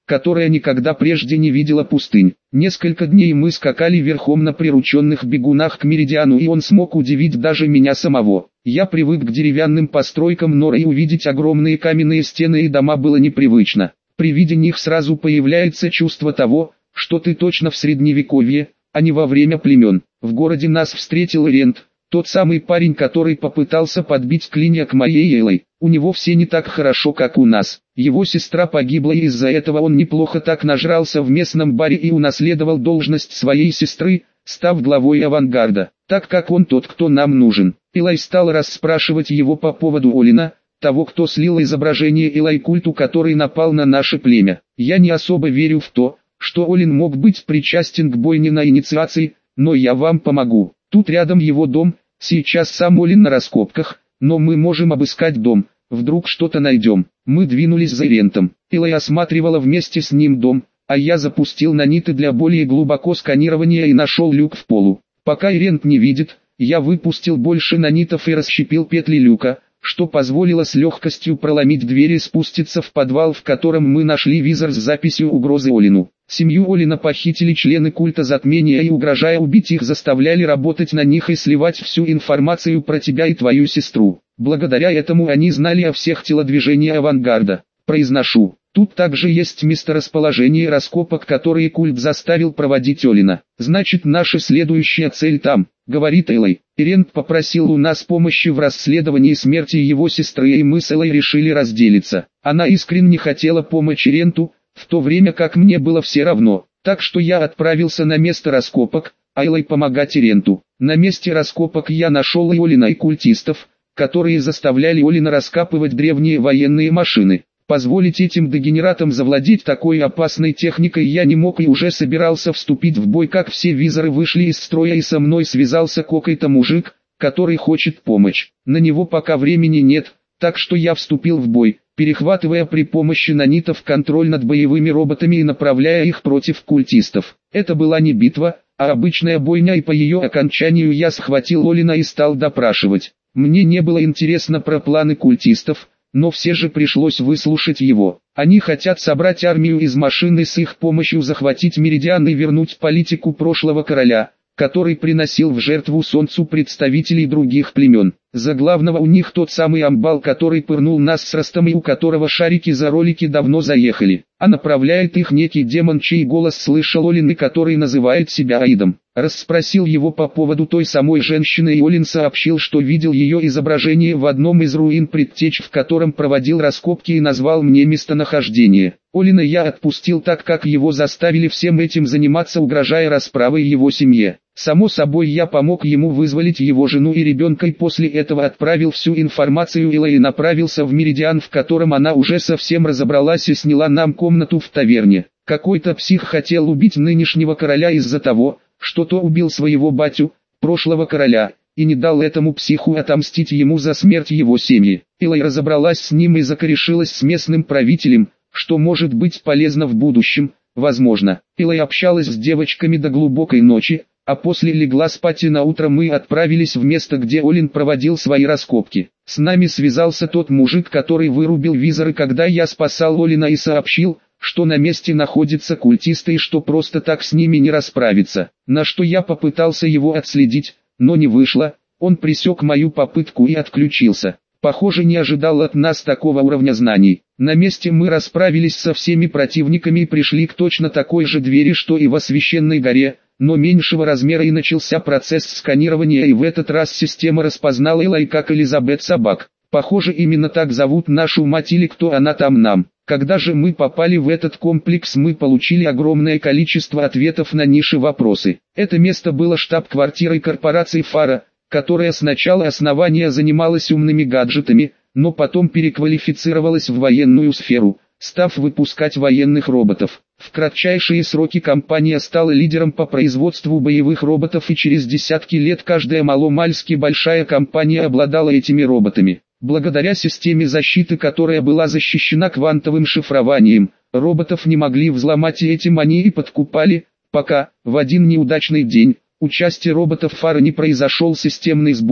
S1: которая никогда прежде не видела пустынь. Несколько дней мы скакали верхом на прирученных бегунах к Меридиану, и он смог удивить даже меня самого. Я привык к деревянным постройкам, но и увидеть огромные каменные стены и дома было непривычно. При виде них сразу появляется чувство того, что ты точно в средневековье, а не во время племен. В городе нас встретил Рент, тот самый парень, который попытался подбить клинья к моей Элой. У него все не так хорошо, как у нас. Его сестра погибла, и из-за этого он неплохо так нажрался в местном баре и унаследовал должность своей сестры, став главой авангарда, так как он тот, кто нам нужен. Элай стал расспрашивать его по поводу Олина, того, кто слил изображение Элай культу, который напал на наше племя. Я не особо верю в то, что Олин мог быть причастен к бойне на инициации, но я вам помогу. Тут рядом его дом, сейчас сам Олин на раскопках, но мы можем обыскать дом, вдруг что-то найдем. Мы двинулись за Рентом. Элай осматривала вместе с ним дом, а я запустил наниты для более глубоко сканирования и нашел люк в полу. Пока Рент не видит, я выпустил больше нанитов и расщепил петли люка, что позволило с легкостью проломить дверь и спуститься в подвал, в котором мы нашли визор с записью угрозы Олину. Семью Олина похитили члены культа затмения и, угрожая убить их, заставляли работать на них и сливать всю информацию про тебя и твою сестру. Благодаря этому они знали о всех телодвижениях авангарда. Произношу. Тут также есть месторасположение раскопок, которые культ заставил проводить Олина. Значит, наша следующая цель там, говорит Элай. Рент попросил у нас помощи в расследовании смерти его сестры, и мы с Элай решили разделиться. Она искренне хотела помочь Ренту, в то время как мне было все равно. Так что я отправился на место раскопок, а Элай помогать Ренту. На месте раскопок я нашел и Олина, и культистов, которые заставляли Олина раскапывать древние военные машины. Позволить этим дегенератам завладеть такой опасной техникой я не мог и уже собирался вступить в бой, как все визоры вышли из строя, и со мной связался какой-то мужик, который хочет помочь. На него пока времени нет, так что я вступил в бой, перехватывая при помощи нанитов контроль над боевыми роботами и направляя их против культистов. Это была не битва, а обычная бойня, и по ее окончанию я схватил Олина и стал допрашивать. Мне не было интересно про планы культистов, но все же пришлось выслушать его. Они хотят собрать армию из машин и с их помощью захватить Меридиан и вернуть политику прошлого короля, который приносил в жертву солнцу представителей других племен. За главного у них тот самый амбал, который пырнул нас с Ростом и у которого шарики за ролики давно заехали. А направляет их некий демон, чей голос слышал Олин и который называет себя Аидом. Расспросил его по поводу той самой женщины, и Олин сообщил, что видел ее изображение в одном из руин предтеч, в котором проводил раскопки, и назвал мне местонахождение. Олина я отпустил, так как его заставили всем этим заниматься, угрожая расправой его семье. Само собой, я помог ему вызволить его жену и ребенка, и после этого отправил всю информацию Элай и направился в Меридиан, в котором она уже совсем разобралась и сняла нам комнату в таверне. Какой-то псих хотел убить нынешнего короля из-за того, что то убил своего батю, прошлого короля, и не дал этому психу отомстить ему за смерть его семьи. Элай разобралась с ним и закорешилась с местным правителем, что может быть полезно в будущем, возможно. Элай общалась с девочками до глубокой ночи, а после легла спать, и на утро мы отправились в место, где Олин проводил свои раскопки. С нами связался тот мужик, который вырубил визоры, когда я спасал Олина, и сообщил, что на месте находятся культисты и что просто так с ними не расправиться. На что я попытался его отследить, но не вышло, он пресек мою попытку и отключился. Похоже, не ожидал от нас такого уровня знаний. На месте мы расправились со всеми противниками и пришли к точно такой же двери, что и в Священной горе, но меньшего размера, и начался процесс сканирования, и в этот раз система распознала Элай как Элизабет Собак. Похоже, именно так зовут нашу мать, или кто она там нам. Когда же мы попали в этот комплекс, мы получили огромное количество ответов на наши вопросы. Это место было штаб-квартирой корпорации Фара, которая с начала основания занималась умными гаджетами, но потом переквалифицировалась в военную сферу, став выпускать военных роботов. В кратчайшие сроки компания стала лидером по производству боевых роботов, и через десятки лет каждая маломальски большая компания обладала этими роботами. Благодаря системе защиты, которая была защищена квантовым шифрованием, роботов не могли взломать, и этим они и подкупали, пока, в один неудачный день, у части роботов Фара не произошел системный сбой,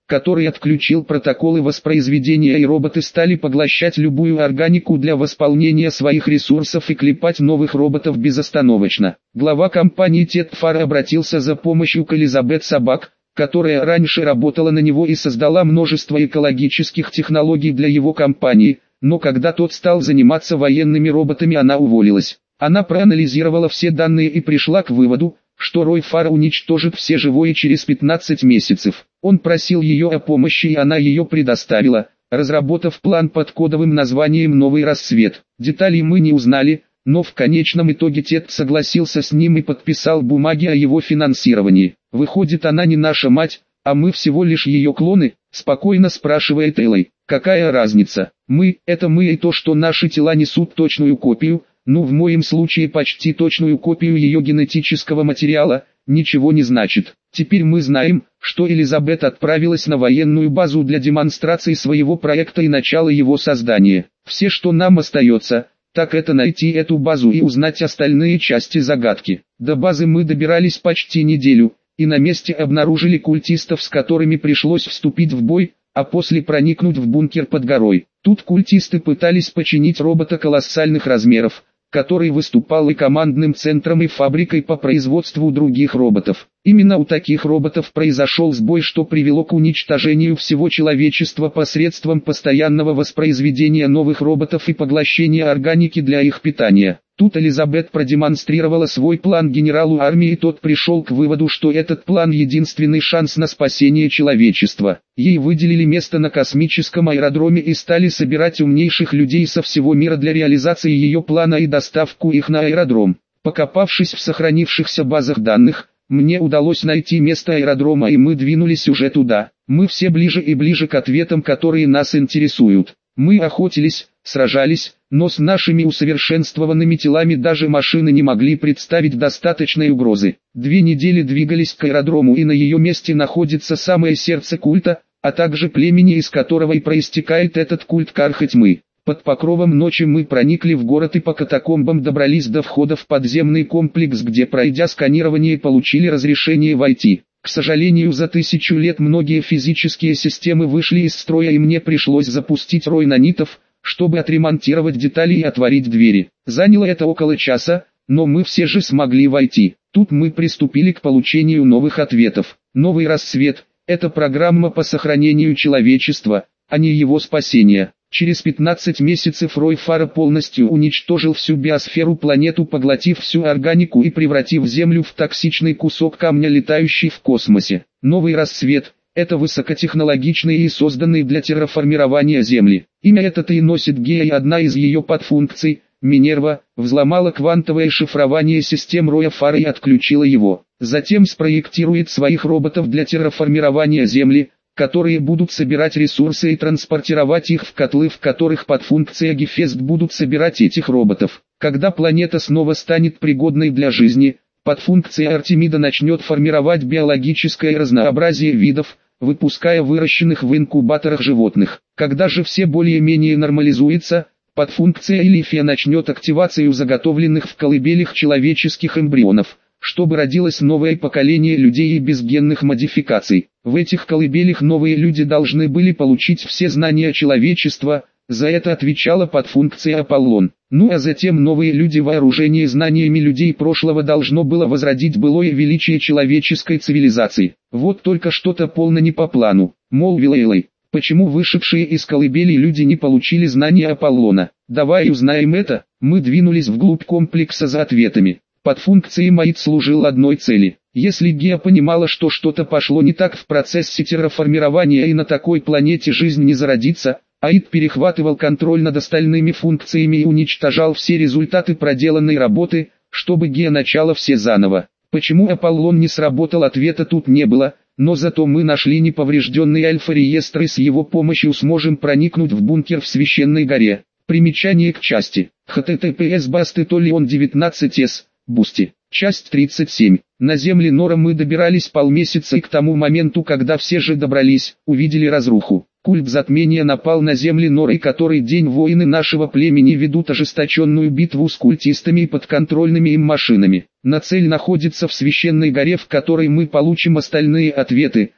S1: который отключил протоколы воспроизведения, и роботы стали поглощать любую органику для восполнения своих ресурсов и клепать новых роботов безостановочно. Глава компании Тетфар обратился за помощью к Элизабет Собак, которая раньше работала на него и создала множество экологических технологий для его компании, но когда тот стал заниматься военными роботами, она уволилась. Она проанализировала все данные и пришла к выводу, что Рой Фара уничтожит все живое через пятнадцать месяцев. Он просил ее о помощи, и она ее предоставила, разработав план под кодовым названием «Новый рассвет». Деталей мы не узнали, но в конечном итоге Тед согласился с ним и подписал бумаги о его финансировании. «Выходит, она не наша мать, а мы всего лишь ее клоны?» – спокойно спрашивает Элой. «Какая разница? Мы – это мы, и то, что наши тела несут точную копию, ну в моем случае почти точную копию ее генетического материала, ничего не значит. Теперь мы знаем, что Элизабет отправилась на военную базу для демонстрации своего проекта и начала его создания. Все, что нам остается, так это найти эту базу и узнать остальные части загадки. До базы мы добирались почти неделю, и на месте обнаружили культистов, с которыми пришлось вступить в бой, а после проникнуть в бункер под горой. Тут культисты пытались починить робота колоссальных размеров, который выступал и командным центром, и фабрикой по производству других роботов. Именно у таких роботов произошел сбой, что привело к уничтожению всего человечества посредством постоянного воспроизведения новых роботов и поглощения органики для их питания. Тут Элизабет продемонстрировала свой план генералу армии, и тот пришел к выводу, что этот план — единственный шанс на спасение человечества. Ей выделили место на космическом аэродроме и стали собирать умнейших людей со всего мира для реализации ее плана и доставку их на аэродром. Покопавшись в сохранившихся базах данных, мне удалось найти место аэродрома, и мы двинулись уже туда. Мы все ближе и ближе к ответам, которые нас интересуют. Мы охотились, сражались, но с нашими усовершенствованными телами даже машины не могли представить достаточной угрозы. Две недели двигались к аэродрому, и на ее месте находится самое сердце культа, а также племени, из которого и проистекает этот культ Кархатьмы. Под покровом ночи мы проникли в город и по катакомбам добрались до входа в подземный комплекс, где, пройдя сканирование, получили разрешение войти. К сожалению, за тысячу лет многие физические системы вышли из строя, и мне пришлось запустить рой нанитов, чтобы отремонтировать детали и отворить двери. Заняло это около часа, но мы все же смогли войти. Тут мы приступили к получению новых ответов. Новый рассвет – это программа по сохранению человечества, а не его спасения. Через пятнадцать месяцев Рой Фара полностью уничтожил всю биосферу, планету, поглотив всю органику и превратив Землю в токсичный кусок камня, летающий в космосе. Новый рассвет – это высокотехнологичный и созданный для терраформирования Земли. Имя это и носит Гея, и одна из ее подфункций, Минерва, взломала квантовое шифрование систем Роя Фара и отключила его. Затем спроектирует своих роботов для терраформирования Земли, которые будут собирать ресурсы и транспортировать их в котлы, в которых подфункция Гефест будут собирать этих роботов. Когда планета снова станет пригодной для жизни, подфункция Артемида начнет формировать биологическое разнообразие видов, выпуская выращенных в инкубаторах животных. Когда же все более-менее нормализуется, подфункция Элифия начнет активацию заготовленных в колыбелях человеческих эмбрионов, чтобы родилось новое поколение людей и без генных модификаций. В этих колыбелях новые люди должны были получить все знания человечества, за это отвечала подфункция Аполлон. Ну а затем новые люди, вооруженные знаниями людей прошлого, должно было возродить былое величие человеческой цивилизации. Вот только что-то полно не по плану, молвила Элой. Почему вышедшие из колыбелей люди не получили знания Аполлона? Давай узнаем это. Мы двинулись вглубь комплекса за ответами. Подфункция Маид служил одной цели. Если Гея понимала, что что-то пошло не так в процессе терраформирования и на такой планете жизнь не зародится, Аид перехватывал контроль над остальными функциями и уничтожал все результаты проделанной работы, чтобы Гея начала все заново. Почему Аполлон не сработал, ответа тут не было, но зато мы нашли неповрежденный альфа-реестр и с его помощью сможем проникнуть в бункер в Священной горе. Примечание к части. эйч ти ти пи эс бастетолион девятнадцать эс. Бусти. Часть тридцать семь. На земле Нора мы добирались полмесяца, и к тому моменту, когда все же добрались, увидели разруху. Культ затмения напал на земли Нора, и который день воины нашего племени ведут ожесточенную битву с культистами и подконтрольными им машинами. На цель находится в Священной горе, в которой мы получим остальные ответы,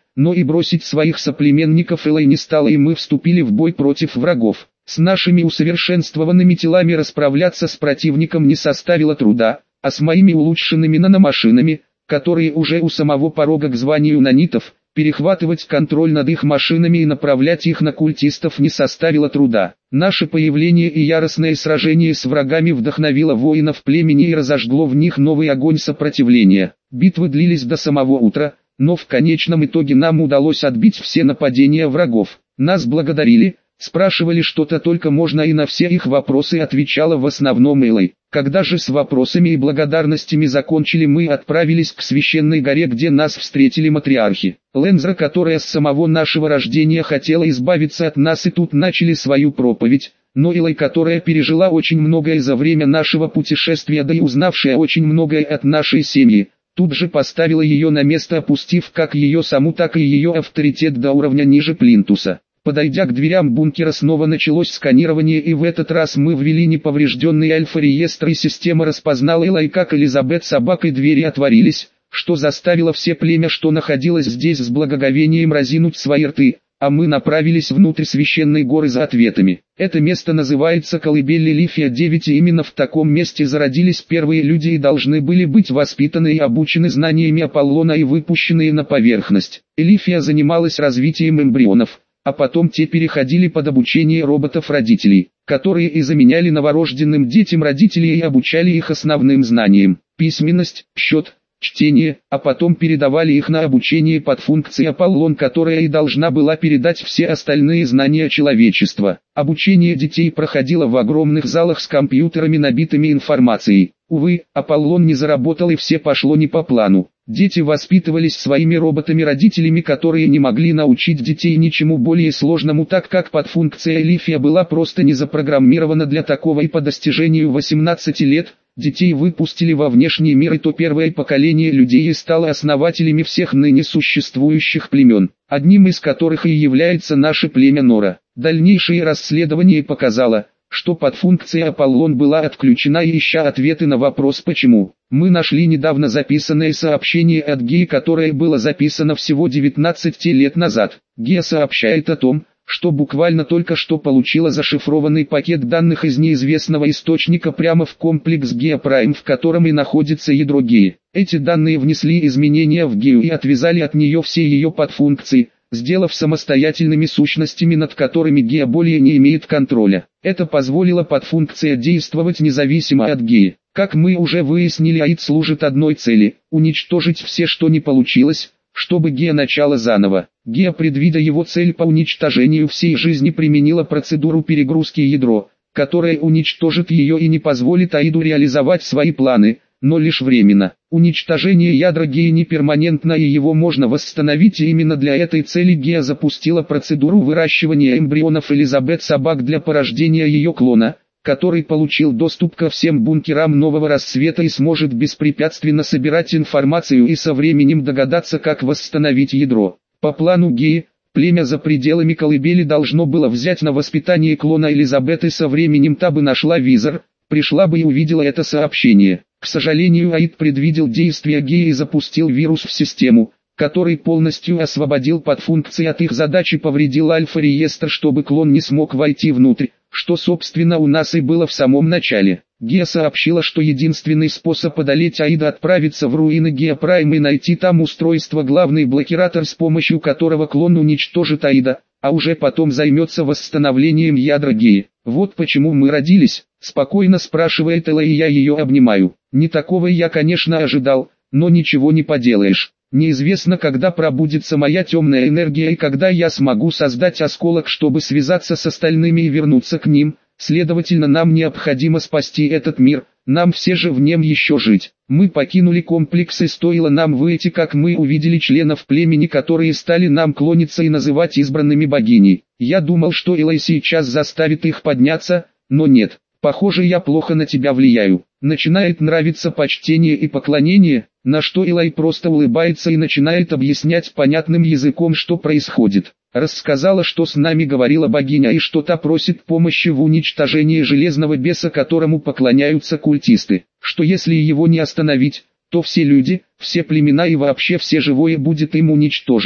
S1: но и бросить своих соплеменников Элай не стала, и мы вступили в бой против врагов. С нашими усовершенствованными телами расправляться с противником не составило труда, а с моими улучшенными наномашинами, которые уже у самого порога к званию нанитов, перехватывать контроль над их машинами и направлять их на культистов не составило труда. Наше появление и яростное сражение с врагами вдохновило воинов племени и разожгло в них новый огонь сопротивления. Битвы длились до самого утра, но в конечном итоге нам удалось отбить все нападения врагов. Нас благодарили, спрашивали что-то только можно, и на все их вопросы отвечала в основном Элай. Когда же с вопросами и благодарностями закончили, мы отправились к священной горе, где нас встретили матриархи. Лензра, которая с самого нашего рождения хотела избавиться от нас, и тут начали свою проповедь, но Элай, которая пережила очень многое за время нашего путешествия, да и узнавшая очень многое от нашей семьи, тут же поставила ее на место, опустив как ее саму, так и ее авторитет до уровня ниже плинтуса. Подойдя к дверям бункера, снова началось сканирование, и в этот раз мы ввели неповрежденный альфа-реестр, и система распознала Элай как Элизабет собакой. Двери отворились, что заставило все племя, что находилось здесь, с благоговением разинуть свои рты, а мы направились внутрь священной горы за ответами. Это место называется колыбель Лилифия девять, и именно в таком месте зародились первые люди и должны были быть воспитаны и обучены знаниями Аполлона и выпущенные на поверхность. Лилифия занималась развитием эмбрионов, а потом те переходили под обучение роботов-родителей, которые и заменяли новорожденным детям родителей и обучали их основным знаниям: письменность, счет, чтение, а потом передавали их на обучение под функцией Аполлон, которая и должна была передать все остальные знания человечества. Обучение детей проходило в огромных залах с компьютерами, набитыми информацией. Увы, Аполлон не заработал, и все пошло не по плану. Дети воспитывались своими роботами-родителями, которые не могли научить детей ничему более сложному, так как подфункция Лифия была просто не запрограммирована для такого, и по достижению восемнадцати лет детей выпустили во внешний мир, и то первое поколение людей и стало основателями всех ныне существующих племен, одним из которых и является наше племя Нора. Дальнейшее расследование показало, что подфункция Аполлон была отключена, и ища ответы на вопрос «почему?», мы нашли недавно записанное сообщение от Геи, которое было записано всего девятнадцать лет назад. Гея сообщает о том, что буквально только что получила зашифрованный пакет данных из неизвестного источника прямо в комплекс Гея Прайм, в котором и находится ядро Геи. Эти данные внесли изменения в Гею и отвязали от нее все ее подфункции, сделав самостоятельными сущностями, над которыми Гея более не имеет контроля. Это позволило подфункции действовать независимо от Геи. Как мы уже выяснили, АИД служит одной цели – уничтожить все, что не получилось, чтобы Гея начала заново. Гея, предвидя его цель по уничтожению всей жизни, применила процедуру перегрузки ядро, которая уничтожит ее и не позволит АИДу реализовать свои планы, но лишь временно. Уничтожение ядра Геи не перманентно, и его можно восстановить, и именно для этой цели Гея запустила процедуру выращивания эмбрионов Элизабет собак для порождения ее клона, который получил доступ ко всем бункерам Нового Рассвета и сможет беспрепятственно собирать информацию и со временем догадаться, как восстановить ядро. По плану Геи, племя за пределами колыбели должно было взять на воспитание клона Элизабет, и со временем та бы нашла визор, пришла бы и увидела это сообщение. К сожалению, АИД предвидел действия Геи и запустил вирус в систему, который полностью освободил подфункции от их задачи, повредил альфа-реестр, чтобы клон не смог войти внутрь, что собственно у нас и было в самом начале. Гея сообщила, что единственный способ одолеть АИДа — отправиться в руины Гея Прайм и найти там устройство, главный блокиратор, с помощью которого клон уничтожит АИДа, а уже потом займется восстановлением ядра Геи. Вот почему мы родились, спокойно спрашивает Элла, и я ее обнимаю. Не такого я, конечно, ожидал, но ничего не поделаешь. Неизвестно, когда пробудится моя темная энергия и когда я смогу создать осколок, чтобы связаться с остальными и вернуться к ним. Следовательно, нам необходимо спасти этот мир, нам все же в нем еще жить. Мы покинули комплекс, и стоило нам выйти, как мы увидели членов племени, которые стали нам клониться и называть избранными богиней. Я думал, что Элай сейчас заставит их подняться, но нет. Похоже, я плохо на тебя влияю. Начинает нравиться почтение и поклонение, на что Элай просто улыбается и начинает объяснять понятным языком, что происходит. Рассказала, что с нами говорила богиня, и что та просит помощи в уничтожении железного беса, которому поклоняются культисты. Что если его не остановить, то все люди, все племена и вообще все живое будет им уничтожено.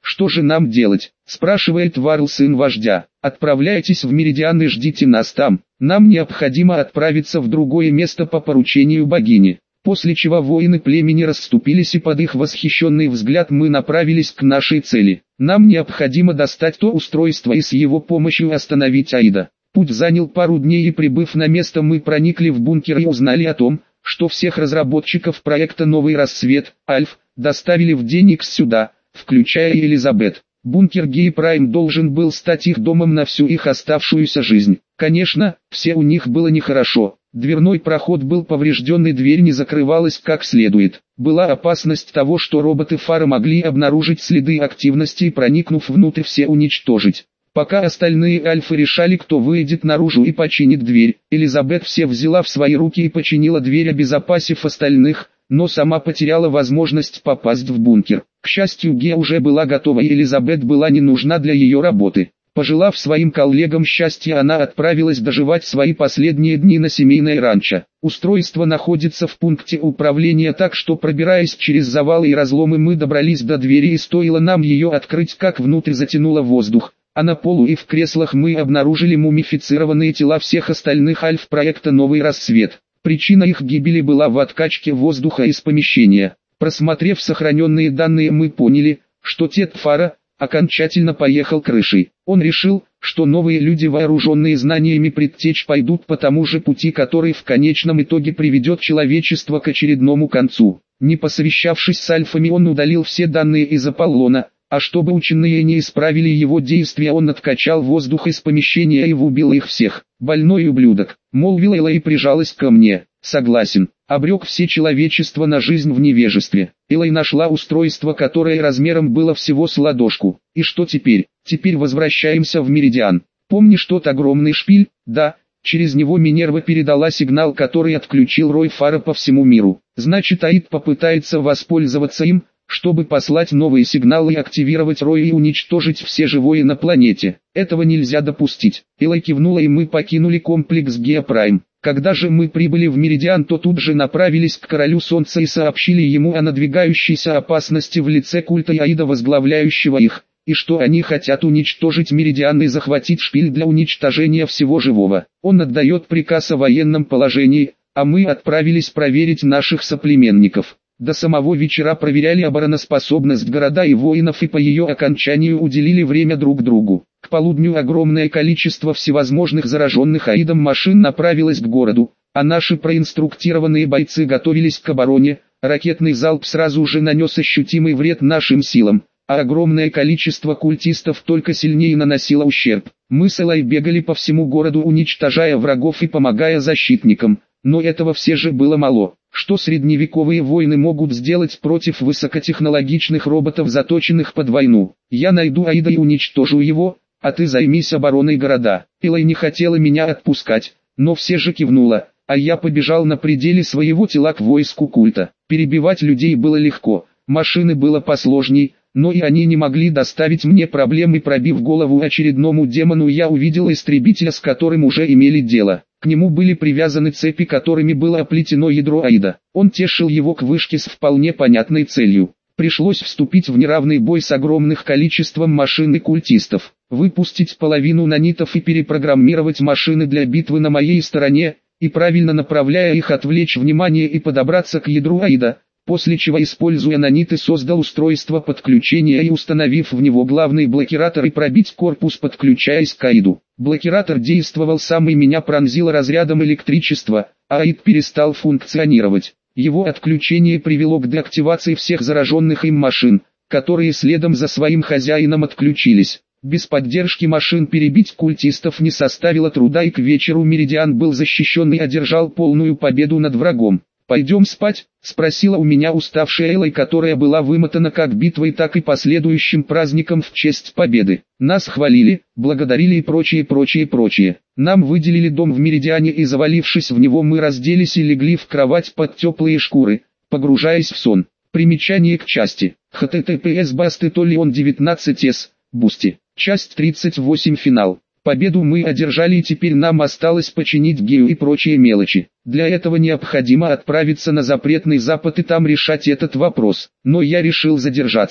S1: «Что же нам делать?» – спрашивает Варл, сын вождя. «Отправляйтесь в Меридиан и ждите нас там. Нам необходимо отправиться в другое место по поручению богини». После чего воины племени расступились, и под их восхищенный взгляд мы направились к нашей цели. Нам необходимо достать то устройство и с его помощью остановить Аида. Путь занял пару дней, и прибыв на место, мы проникли в бункер и узнали о том, что всех разработчиков проекта «Новый рассвет» Альф доставили в день Икс сюда, включая и Элизабет. Бункер Гей Прайм должен был стать их домом на всю их оставшуюся жизнь. Конечно, все у них было нехорошо. Дверной проход был поврежден, и дверь не закрывалась как следует. Была опасность того, что роботы Фара могли обнаружить следы активности и, проникнув внутрь, все уничтожить. Пока остальные альфы решали, кто выйдет наружу и починит дверь, Элизабет все взяла в свои руки и починила дверь, обезопасив остальных, но сама потеряла возможность попасть в бункер. К счастью, Ге уже была готова, и Элизабет была не нужна для ее работы. Пожелав своим коллегам счастья, она отправилась доживать свои последние дни на семейное ранчо. Устройство находится в пункте управления, так что, пробираясь через завалы и разломы, мы добрались до двери, и стоило нам ее открыть, как внутрь затянуло воздух, а на полу и в креслах мы обнаружили мумифицированные тела всех остальных альф проекта «Новый рассвет». Причина их гибели была в откачке воздуха из помещения. Просмотрев сохраненные данные, мы поняли, что Тед Фара окончательно поехал крышей. Он решил, что новые люди, вооруженные знаниями предтеч, пойдут по тому же пути, который в конечном итоге приведет человечество к очередному концу. Не посовещавшись с альфами, он удалил все данные из Аполлона, а чтобы ученые не исправили его действия, он откачал воздух из помещения и убил их всех. «Больной ублюдок», — молвила Элла и прижалась ко мне. «Согласен. Обрек все человечество на жизнь в невежестве». Элай нашла устройство, которое размером было всего с ладошку. «И что теперь?» «Теперь возвращаемся в Меридиан. Помнишь тот огромный шпиль?» «Да». Через него Минерва передала сигнал, который отключил рой Фара по всему миру. Значит, Аид попытается воспользоваться им, чтобы послать новые сигналы и активировать рой и уничтожить все живое на планете. Этого нельзя допустить. Элай кивнула, и мы покинули комплекс Геа Прайм. Когда же мы прибыли в Меридиан, то тут же направились к Королю Солнца и сообщили ему о надвигающейся опасности в лице культа Аида, возглавляющего их, и что они хотят уничтожить Меридиан и захватить шпиль для уничтожения всего живого. Он отдает приказ о военном положении, а мы отправились проверить наших соплеменников. До самого вечера проверяли обороноспособность города и воинов, и по ее окончанию уделили время друг другу. К полудню огромное количество всевозможных зараженных Аидом машин направилось к городу, а наши проинструктированные бойцы готовились к обороне. Ракетный залп сразу же нанес ощутимый вред нашим силам, а огромное количество культистов только сильнее наносило ущерб. Мы с Элай бегали по всему городу, уничтожая врагов и помогая защитникам, но этого все же было мало. Что средневековые войны могут сделать против высокотехнологичных роботов, заточенных под войну? Я найду Аида и уничтожу его, а ты займись обороной города. Элай не хотела меня отпускать, но все же кивнула, а я побежал на пределе своего тела к войску культа. Перебивать людей было легко, машины было посложней, но и они не могли доставить мне проблем, и пробив голову очередному демону, я увидел истребителя, с которым уже имели дело. К нему были привязаны цепи, которыми было оплетено ядро Аида. Он тешил его к вышке с вполне понятной целью. Пришлось вступить в неравный бой с огромным количеством машин и культистов, выпустить половину нанитов и перепрограммировать машины для битвы на моей стороне, и правильно направляя их, отвлечь внимание и подобраться к ядру Аида, после чего, используя наниты, создал устройство подключения и, установив в него главный блокиратор, и пробить корпус, подключаясь к Аиду. Блокиратор действовал сам, и меня пронзило разрядом электричества, а Аид перестал функционировать. Его отключение привело к деактивации всех зараженных им машин, которые следом за своим хозяином отключились. Без поддержки машин перебить культистов не составило труда, и к вечеру Меридиан был защищен и одержал полную победу над врагом. «Пойдем спать?» — спросила у меня уставшая Элай, которая была вымотана как битвой, так и последующим праздником в честь победы. Нас хвалили, благодарили и прочее, прочее, прочее. Нам выделили дом в Меридиане, и, завалившись в него, мы разделись и легли в кровать под теплые шкуры, погружаясь в сон. Примечание к части. эйч ти ти пи эс бастетолион девятнадцать эс, Бусти. Часть тридцать восемь, финал. Победу мы одержали, и теперь нам осталось починить Гею и прочие мелочи. Для этого необходимо отправиться на запретный запад и там решать этот вопрос. Но я решил задержаться.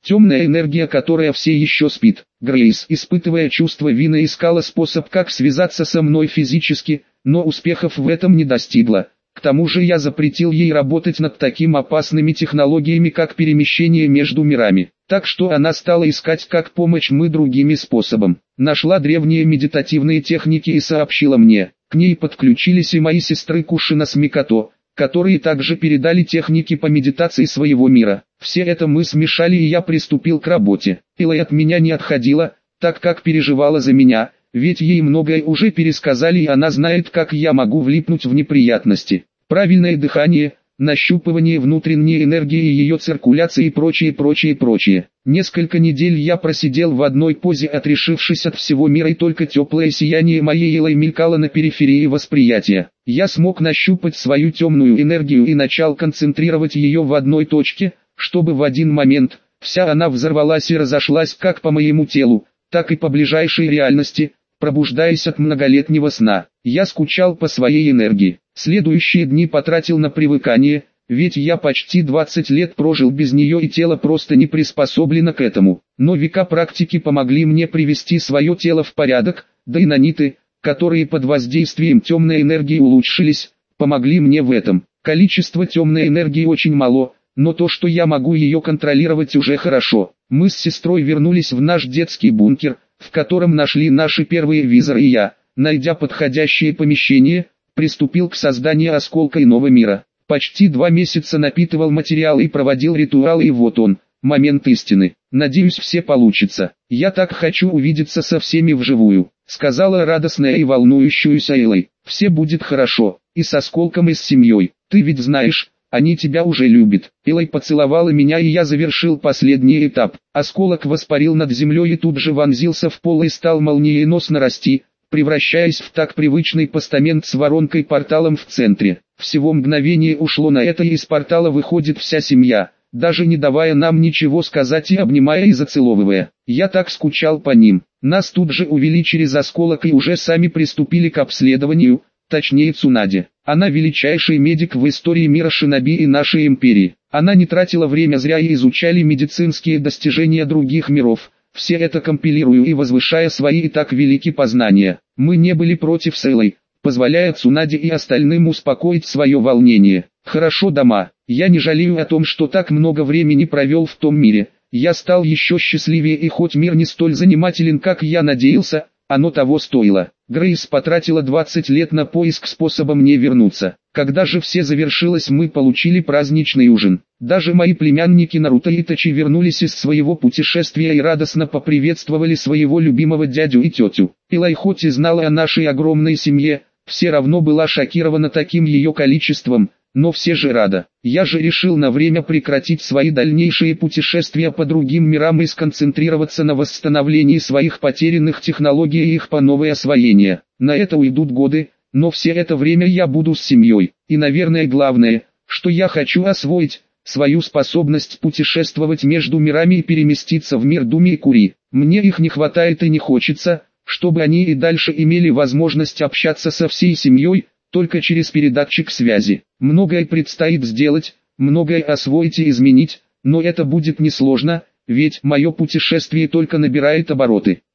S1: Темная энергия, которая все еще спит. Грейс, испытывая чувство вины, искала способ, как связаться со мной физически, но успехов в этом не достигла. К тому же я запретил ей работать над такими опасными технологиями, как перемещение между мирами. Так что она стала искать как помощь мы другими способом. Нашла древние медитативные техники и сообщила мне. К ней подключились и мои сестры Кушина с Микото, которые также передали техники по медитации своего мира. Все это мы смешали, и я приступил к работе. Илай от меня не отходила, так как переживала за меня, ведь ей многое уже пересказали, и она знает, как я могу влипнуть в неприятности. Правильное дыхание, нащупывание внутренней энергии и ее циркуляции и прочее, прочее, прочее. Несколько недель я просидел в одной позе, отрешившись от всего мира, и только теплое сияние моей Илай мелькало на периферии восприятия. Я смог нащупать свою темную энергию и начал концентрировать ее в одной точке, чтобы в один момент вся она взорвалась и разошлась как по моему телу, так и по ближайшей реальности, пробуждаясь от многолетнего сна. Я скучал по своей энергии. Следующие дни потратил на привыкание, ведь я почти двадцать лет прожил без нее, и тело просто не приспособлено к этому. Но века практики помогли мне привести свое тело в порядок, да и наниты, которые под воздействием темной энергии улучшились, помогли мне в этом. Количество темной энергии очень мало, но то, что я могу ее контролировать, уже хорошо. Мы с сестрой вернулись в наш детский бункер, в котором нашли наши первые визоры, и я, найдя подходящее помещение, приступил к созданию осколка иного мира. Почти два месяца напитывал материал и проводил ритуалы, и вот он, момент истины. Надеюсь, все получится. Я так хочу увидеться со всеми вживую, сказала радостная и волнующаяся Илай. Все будет хорошо, и с осколком, и с семьей. Ты ведь знаешь, они тебя уже любят. Илай поцеловала меня, и я завершил последний этап. Осколок воспарил над землей и тут же вонзился в пол и стал молниеносно расти, превращаясь в так привычный постамент с воронкой-порталом в центре. Всего мгновение ушло на это, и из портала выходит вся семья, даже не давая нам ничего сказать и обнимая и зацеловывая. Я так скучал по ним. Нас тут же увели через осколок и уже сами приступили к обследованию, точнее Цунаде. Она величайший медик в истории мира шиноби и нашей империи. Она не тратила время зря и изучали медицинские достижения других миров. Все это компилирую и возвышая свои и так великие познания. Мы не были против с Илай, позволяя Цунаде и остальным успокоить свое волнение. Хорошо, дома, я не жалею о том, что так много времени провел в том мире. Я стал еще счастливее, и хоть мир не столь занимателен, как я надеялся, оно того стоило. Грейс потратила двадцать лет на поиск способа мне вернуться. Когда же все завершилось, мы получили праздничный ужин. Даже мои племянники Наруто и Итачи вернулись из своего путешествия и радостно поприветствовали своего любимого дядю и тетю. Илай хоть и знала о нашей огромной семье, все равно была шокирована таким ее количеством, но все же рада. Я же решил на время прекратить свои дальнейшие путешествия по другим мирам и сконцентрироваться на восстановлении своих потерянных технологий и их по новое освоение. На это уйдут годы, но все это время я буду с семьей. И, наверное, главное, что я хочу освоить, свою способность путешествовать между мирами и переместиться в мир Думи и Кури. Мне их не хватает и не хочется, чтобы они и дальше имели возможность общаться со всей семьей, только через передатчик связи. Многое предстоит сделать, многое освоить и изменить, но это будет несложно, ведь мое путешествие только набирает обороты.